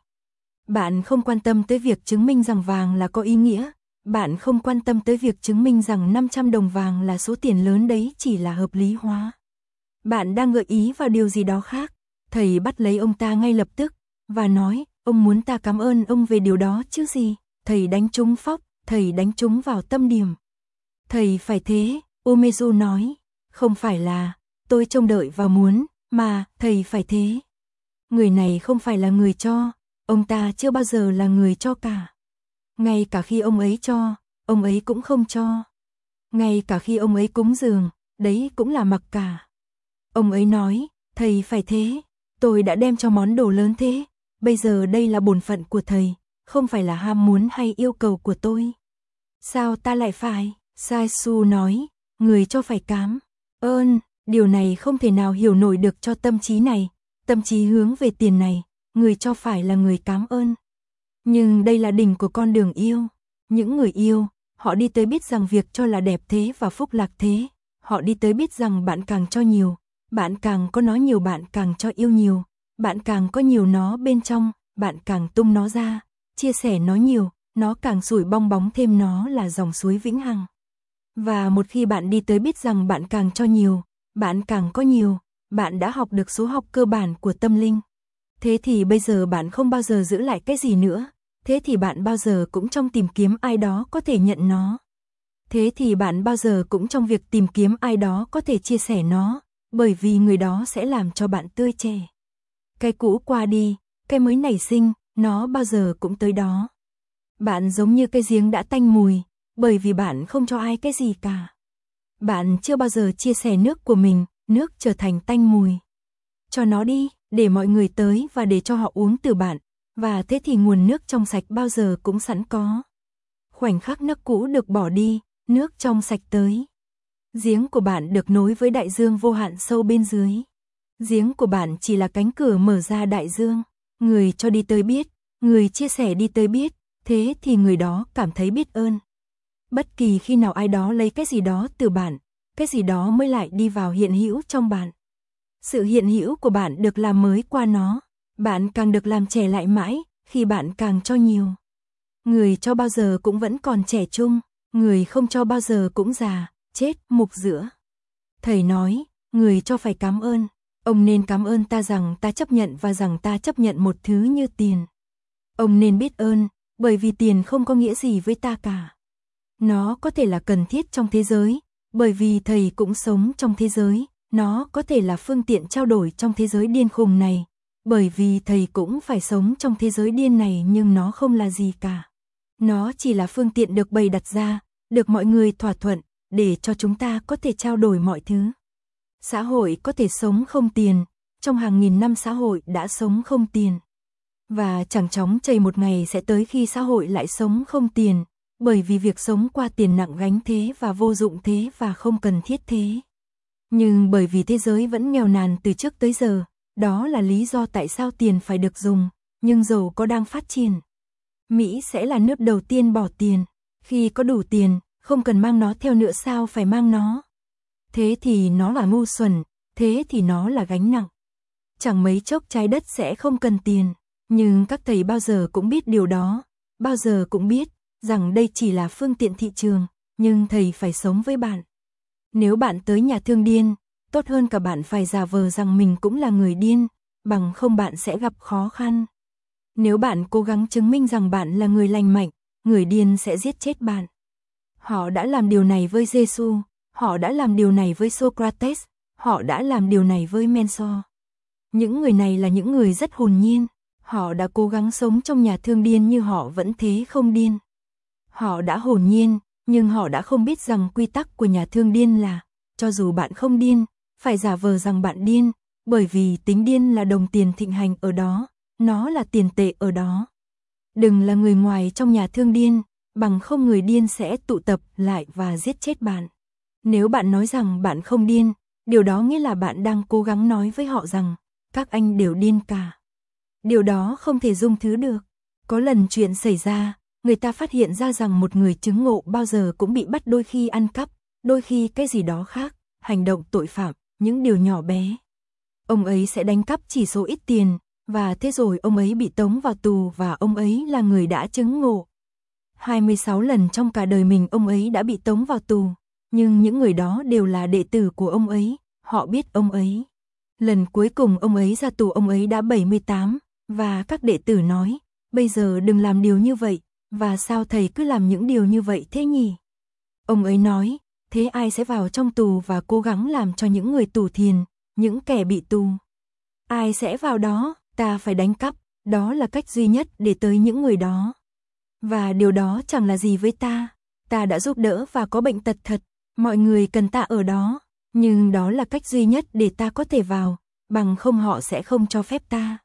Bạn không quan tâm tới việc chứng minh rằng vàng là có ý nghĩa, bạn không quan tâm tới việc chứng minh rằng năm trăm đồng vàng là số tiền lớn đấy chỉ là hợp lý hóa. Bạn đang gợi ý vào điều gì đó khác. Thầy bắt lấy ông ta ngay lập tức, và nói, ông muốn ta cảm ơn ông về điều đó chứ gì. Thầy đánh trúng phóc, thầy đánh trúng vào tâm điểm. Thầy phải thế, Umezu nói, không phải là, tôi trông đợi và muốn, mà, thầy phải thế. Người này không phải là người cho, ông ta chưa bao giờ là người cho cả. Ngay cả khi ông ấy cho, ông ấy cũng không cho. Ngay cả khi ông ấy cúng dường, đấy cũng là mặc cả. Ông ấy nói, thầy phải thế, tôi đã đem cho món đồ lớn thế, bây giờ đây là bổn phận của thầy, không phải là ham muốn hay yêu cầu của tôi. Sao ta lại phải? Sai Su nói, người cho phải cám ơn, điều này không thể nào hiểu nổi được cho tâm trí này, tâm trí hướng về tiền này, người cho phải là người cám ơn. Nhưng đây là đỉnh của con đường yêu. Những người yêu, họ đi tới biết rằng việc cho là đẹp thế và phúc lạc thế, họ đi tới biết rằng bạn càng cho nhiều, bạn càng có nó nhiều, bạn càng cho yêu nhiều, bạn càng có nhiều nó bên trong, bạn càng tung nó ra, chia sẻ nó nhiều, nó càng sủi bong bóng thêm, nó là dòng suối vĩnh hằng. Và một khi bạn đi tới biết rằng bạn càng cho nhiều, bạn càng có nhiều, bạn đã học được số học cơ bản của tâm linh. Thế thì bây giờ bạn không bao giờ giữ lại cái gì nữa, thế thì bạn bao giờ cũng trong tìm kiếm ai đó có thể nhận nó. Thế thì bạn bao giờ cũng trong việc tìm kiếm ai đó có thể chia sẻ nó, bởi vì người đó sẽ làm cho bạn tươi trẻ. Cái cũ qua đi, cái mới nảy sinh, nó bao giờ cũng tới đó. Bạn giống như cái giếng đã tanh mùi, bởi vì bạn không cho ai cái gì cả. Bạn chưa bao giờ chia sẻ nước của mình, nước trở thành tanh mùi. Cho nó đi, để mọi người tới và để cho họ uống từ bạn, và thế thì nguồn nước trong sạch bao giờ cũng sẵn có. Khoảnh khắc nước cũ được bỏ đi, nước trong sạch tới. Giếng của bạn được nối với đại dương vô hạn sâu bên dưới. Giếng của bạn chỉ là cánh cửa mở ra đại dương. Người cho đi tới biết, người chia sẻ đi tới biết, thế thì người đó cảm thấy biết ơn. Bất kỳ khi nào ai đó lấy cái gì đó từ bạn, cái gì đó mới lại đi vào hiện hữu trong bạn. Sự hiện hữu của bạn được làm mới qua nó, bạn càng được làm trẻ lại mãi, khi bạn càng cho nhiều. Người cho bao giờ cũng vẫn còn trẻ trung, người không cho bao giờ cũng già, chết, mục giữa. Thầy nói, người cho phải cảm ơn, ông nên cảm ơn ta rằng ta chấp nhận và rằng ta chấp nhận một thứ như tiền. Ông nên biết ơn, bởi vì tiền không có nghĩa gì với ta cả. Nó có thể là cần thiết trong thế giới, bởi vì thầy cũng sống trong thế giới, nó có thể là phương tiện trao đổi trong thế giới điên khùng này, bởi vì thầy cũng phải sống trong thế giới điên này, nhưng nó không là gì cả. Nó chỉ là phương tiện được bày đặt ra, được mọi người thỏa thuận, để cho chúng ta có thể trao đổi mọi thứ. Xã hội có thể sống không tiền, trong hàng nghìn năm xã hội đã sống không tiền. Và chẳng chóng chảy một ngày sẽ tới khi xã hội lại sống không tiền, bởi vì việc sống qua tiền nặng gánh thế và vô dụng thế và không cần thiết thế. Nhưng bởi vì thế giới vẫn nghèo nàn từ trước tới giờ, Đó là lý do tại sao tiền phải được dùng, nhưng dầu có đang phát triển. Mỹ sẽ là nước đầu tiên bỏ tiền. Khi có đủ tiền, không cần mang nó theo nữa sao phải mang nó. Thế thì nó là ngu xuẩn, thế thì nó là gánh nặng. Chẳng mấy chốc trái đất sẽ không cần tiền, nhưng các thầy bao giờ cũng biết điều đó, bao giờ cũng biết rằng đây chỉ là phương tiện thị trường, nhưng thầy phải sống với bạn. Nếu bạn tới nhà thương điên, tốt hơn cả bạn phải giả vờ rằng mình cũng là người điên, bằng không bạn sẽ gặp khó khăn. Nếu bạn cố gắng chứng minh rằng bạn là người lành mạnh, người điên sẽ giết chết bạn. Họ đã làm điều này với Giêsu, họ đã làm điều này với Socrates, họ đã làm điều này với Mentor. Những người này là những người rất hồn nhiên, họ đã cố gắng sống trong nhà thương điên như họ vẫn thế không điên. Họ đã hồn nhiên, nhưng họ đã không biết rằng quy tắc của nhà thương điên là, cho dù bạn không điên, phải giả vờ rằng bạn điên, bởi vì tính điên là đồng tiền thịnh hành ở đó, nó là tiền tệ ở đó. Đừng là người ngoài trong nhà thương điên, bằng không người điên sẽ tụ tập lại và giết chết bạn. Nếu bạn nói rằng bạn không điên, điều đó nghĩa là bạn đang cố gắng nói với họ rằng, các anh đều điên cả. Điều đó không thể dung thứ được. Có lần chuyện xảy ra, người ta phát hiện ra rằng một người chứng ngộ bao giờ cũng bị bắt, đôi khi ăn cắp, đôi khi cái gì đó khác, hành động tội phạm, những điều nhỏ bé. Ông ấy sẽ đánh cắp chỉ số ít tiền, và thế rồi ông ấy bị tống vào tù và ông ấy là người đã chứng ngộ. hai mươi sáu lần trong cả đời mình ông ấy đã bị tống vào tù, nhưng những người đó đều là đệ tử của ông ấy, họ biết ông ấy. Lần cuối cùng ông ấy ra tù ông ấy đã bảy mươi tám, và các đệ tử nói, bây giờ đừng làm điều như vậy, và sao thầy cứ làm những điều như vậy thế nhỉ? Ông ấy nói, thế ai sẽ vào trong tù và cố gắng làm cho những người tù thiền, những kẻ bị tù? Ai sẽ vào đó? Ta phải đánh cắp, đó là cách duy nhất để tới những người đó. Và điều đó chẳng là gì với ta, ta đã giúp đỡ và có bệnh tật thật, mọi người cần ta ở đó, nhưng đó là cách duy nhất để ta có thể vào, bằng không họ sẽ không cho phép ta.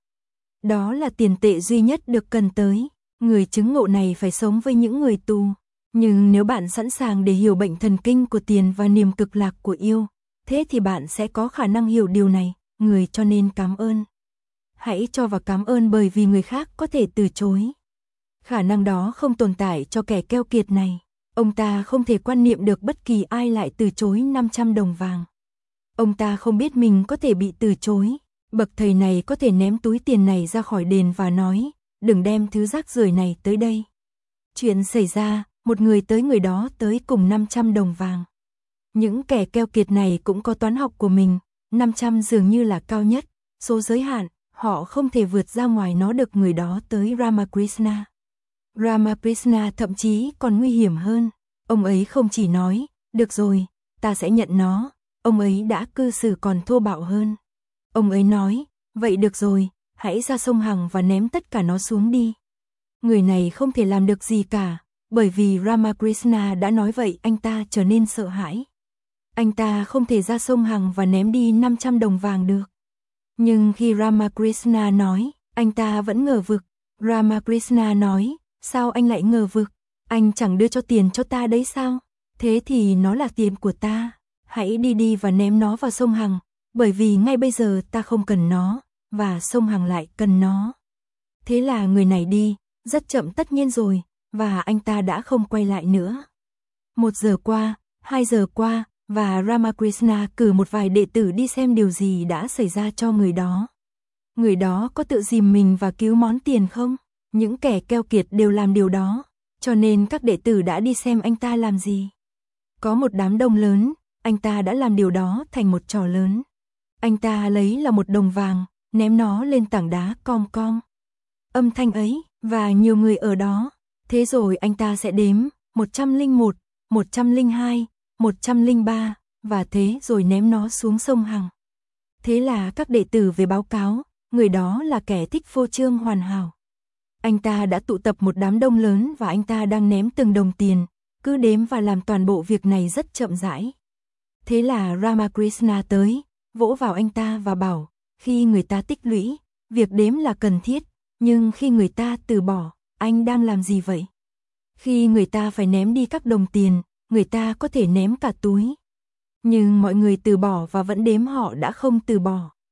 Đó là tiền tệ duy nhất được cần tới, người chứng ngộ này phải sống với những người tù. Nhưng nếu bạn sẵn sàng để hiểu bệnh thần kinh của tiền và niềm cực lạc của yêu, thế thì bạn sẽ có khả năng hiểu điều này, người cho nên cảm ơn. Hãy cho và cảm ơn bởi vì người khác có thể từ chối. Khả năng đó không tồn tại cho kẻ keo kiệt này. Ông ta không thể quan niệm được bất kỳ ai lại từ chối năm trăm đồng vàng. Ông ta không biết mình có thể bị từ chối. Bậc thầy này có thể ném túi tiền này ra khỏi đền và nói, đừng đem thứ rác rưởi này tới đây. Chuyện xảy ra, một người tới người đó tới cùng năm trăm đồng vàng. Những kẻ keo kiệt này cũng có toán học của mình, năm trăm dường như là cao nhất, số giới hạn, họ không thể vượt ra ngoài nó được. Người đó tới Ramakrishna. Ramakrishna thậm chí còn nguy hiểm hơn, ông ấy không chỉ nói, được rồi, ta sẽ nhận nó, ông ấy đã cư xử còn thô bạo hơn. Ông ấy nói, vậy được rồi, hãy ra sông Hằng và ném tất cả nó xuống đi. Người này không thể làm được gì cả, bởi vì Ramakrishna đã nói vậy anh ta trở nên sợ hãi. Anh ta không thể ra sông Hằng và ném đi năm trăm đồng vàng được. Nhưng khi Ramakrishna nói, anh ta vẫn ngờ vực. Ramakrishna nói, sao anh lại ngờ vực? Anh chẳng đưa cho tiền cho ta đấy sao? Thế thì nó là tiền của ta. Hãy đi đi và ném nó vào sông Hằng, bởi vì ngay bây giờ ta không cần nó, và sông Hằng lại cần nó. Thế là người này đi, rất chậm tất nhiên rồi, và anh ta đã không quay lại nữa. Một giờ qua, hai giờ qua, và Ramakrishna cử một vài đệ tử đi xem điều gì đã xảy ra cho người đó. Người đó có tự dìm mình và cứu món tiền không? Những kẻ keo kiệt đều làm điều đó, cho nên các đệ tử đã đi xem anh ta làm gì. Có một đám đông lớn, anh ta đã làm điều đó thành một trò lớn. Anh ta lấy là một đồng vàng, ném nó lên tảng đá cong cong. Âm thanh ấy, và nhiều người ở đó. Thế rồi anh ta sẽ đếm, một trăm lẻ một, một trăm lẻ hai, một trăm lẻ ba, và thế rồi ném nó xuống sông Hằng. Thế là các đệ tử về báo cáo, người đó là kẻ thích phô trương hoàn hảo. Anh ta đã tụ tập một đám đông lớn và anh ta đang ném từng đồng tiền, cứ đếm và làm toàn bộ việc này rất chậm rãi. Thế là Ramakrishna tới, vỗ vào anh ta và bảo, khi người ta tích lũy, việc đếm là cần thiết, nhưng khi người ta từ bỏ, anh đang làm gì vậy? Khi người ta phải ném đi các đồng tiền, người ta có thể ném cả túi. Nhưng mọi người từ bỏ và vẫn đếm, họ đã không từ bỏ.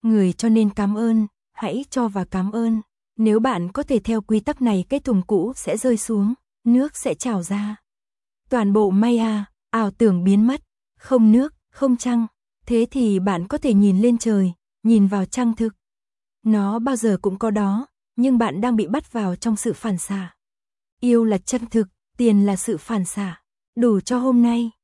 Người cho nên cảm ơn, hãy cho và cảm ơn. Nếu bạn có thể theo quy tắc này, cái thùng cũ sẽ rơi xuống, nước sẽ trào ra. Toàn bộ Maya, ảo tưởng biến mất, không nước, không trăng. Thế thì bạn có thể nhìn lên trời, nhìn vào trăng thực. Nó bao giờ cũng có đó, nhưng bạn đang bị bắt vào trong sự phản xạ. Yêu là chân thực, tiền là sự phản xạ. Đủ cho hôm nay.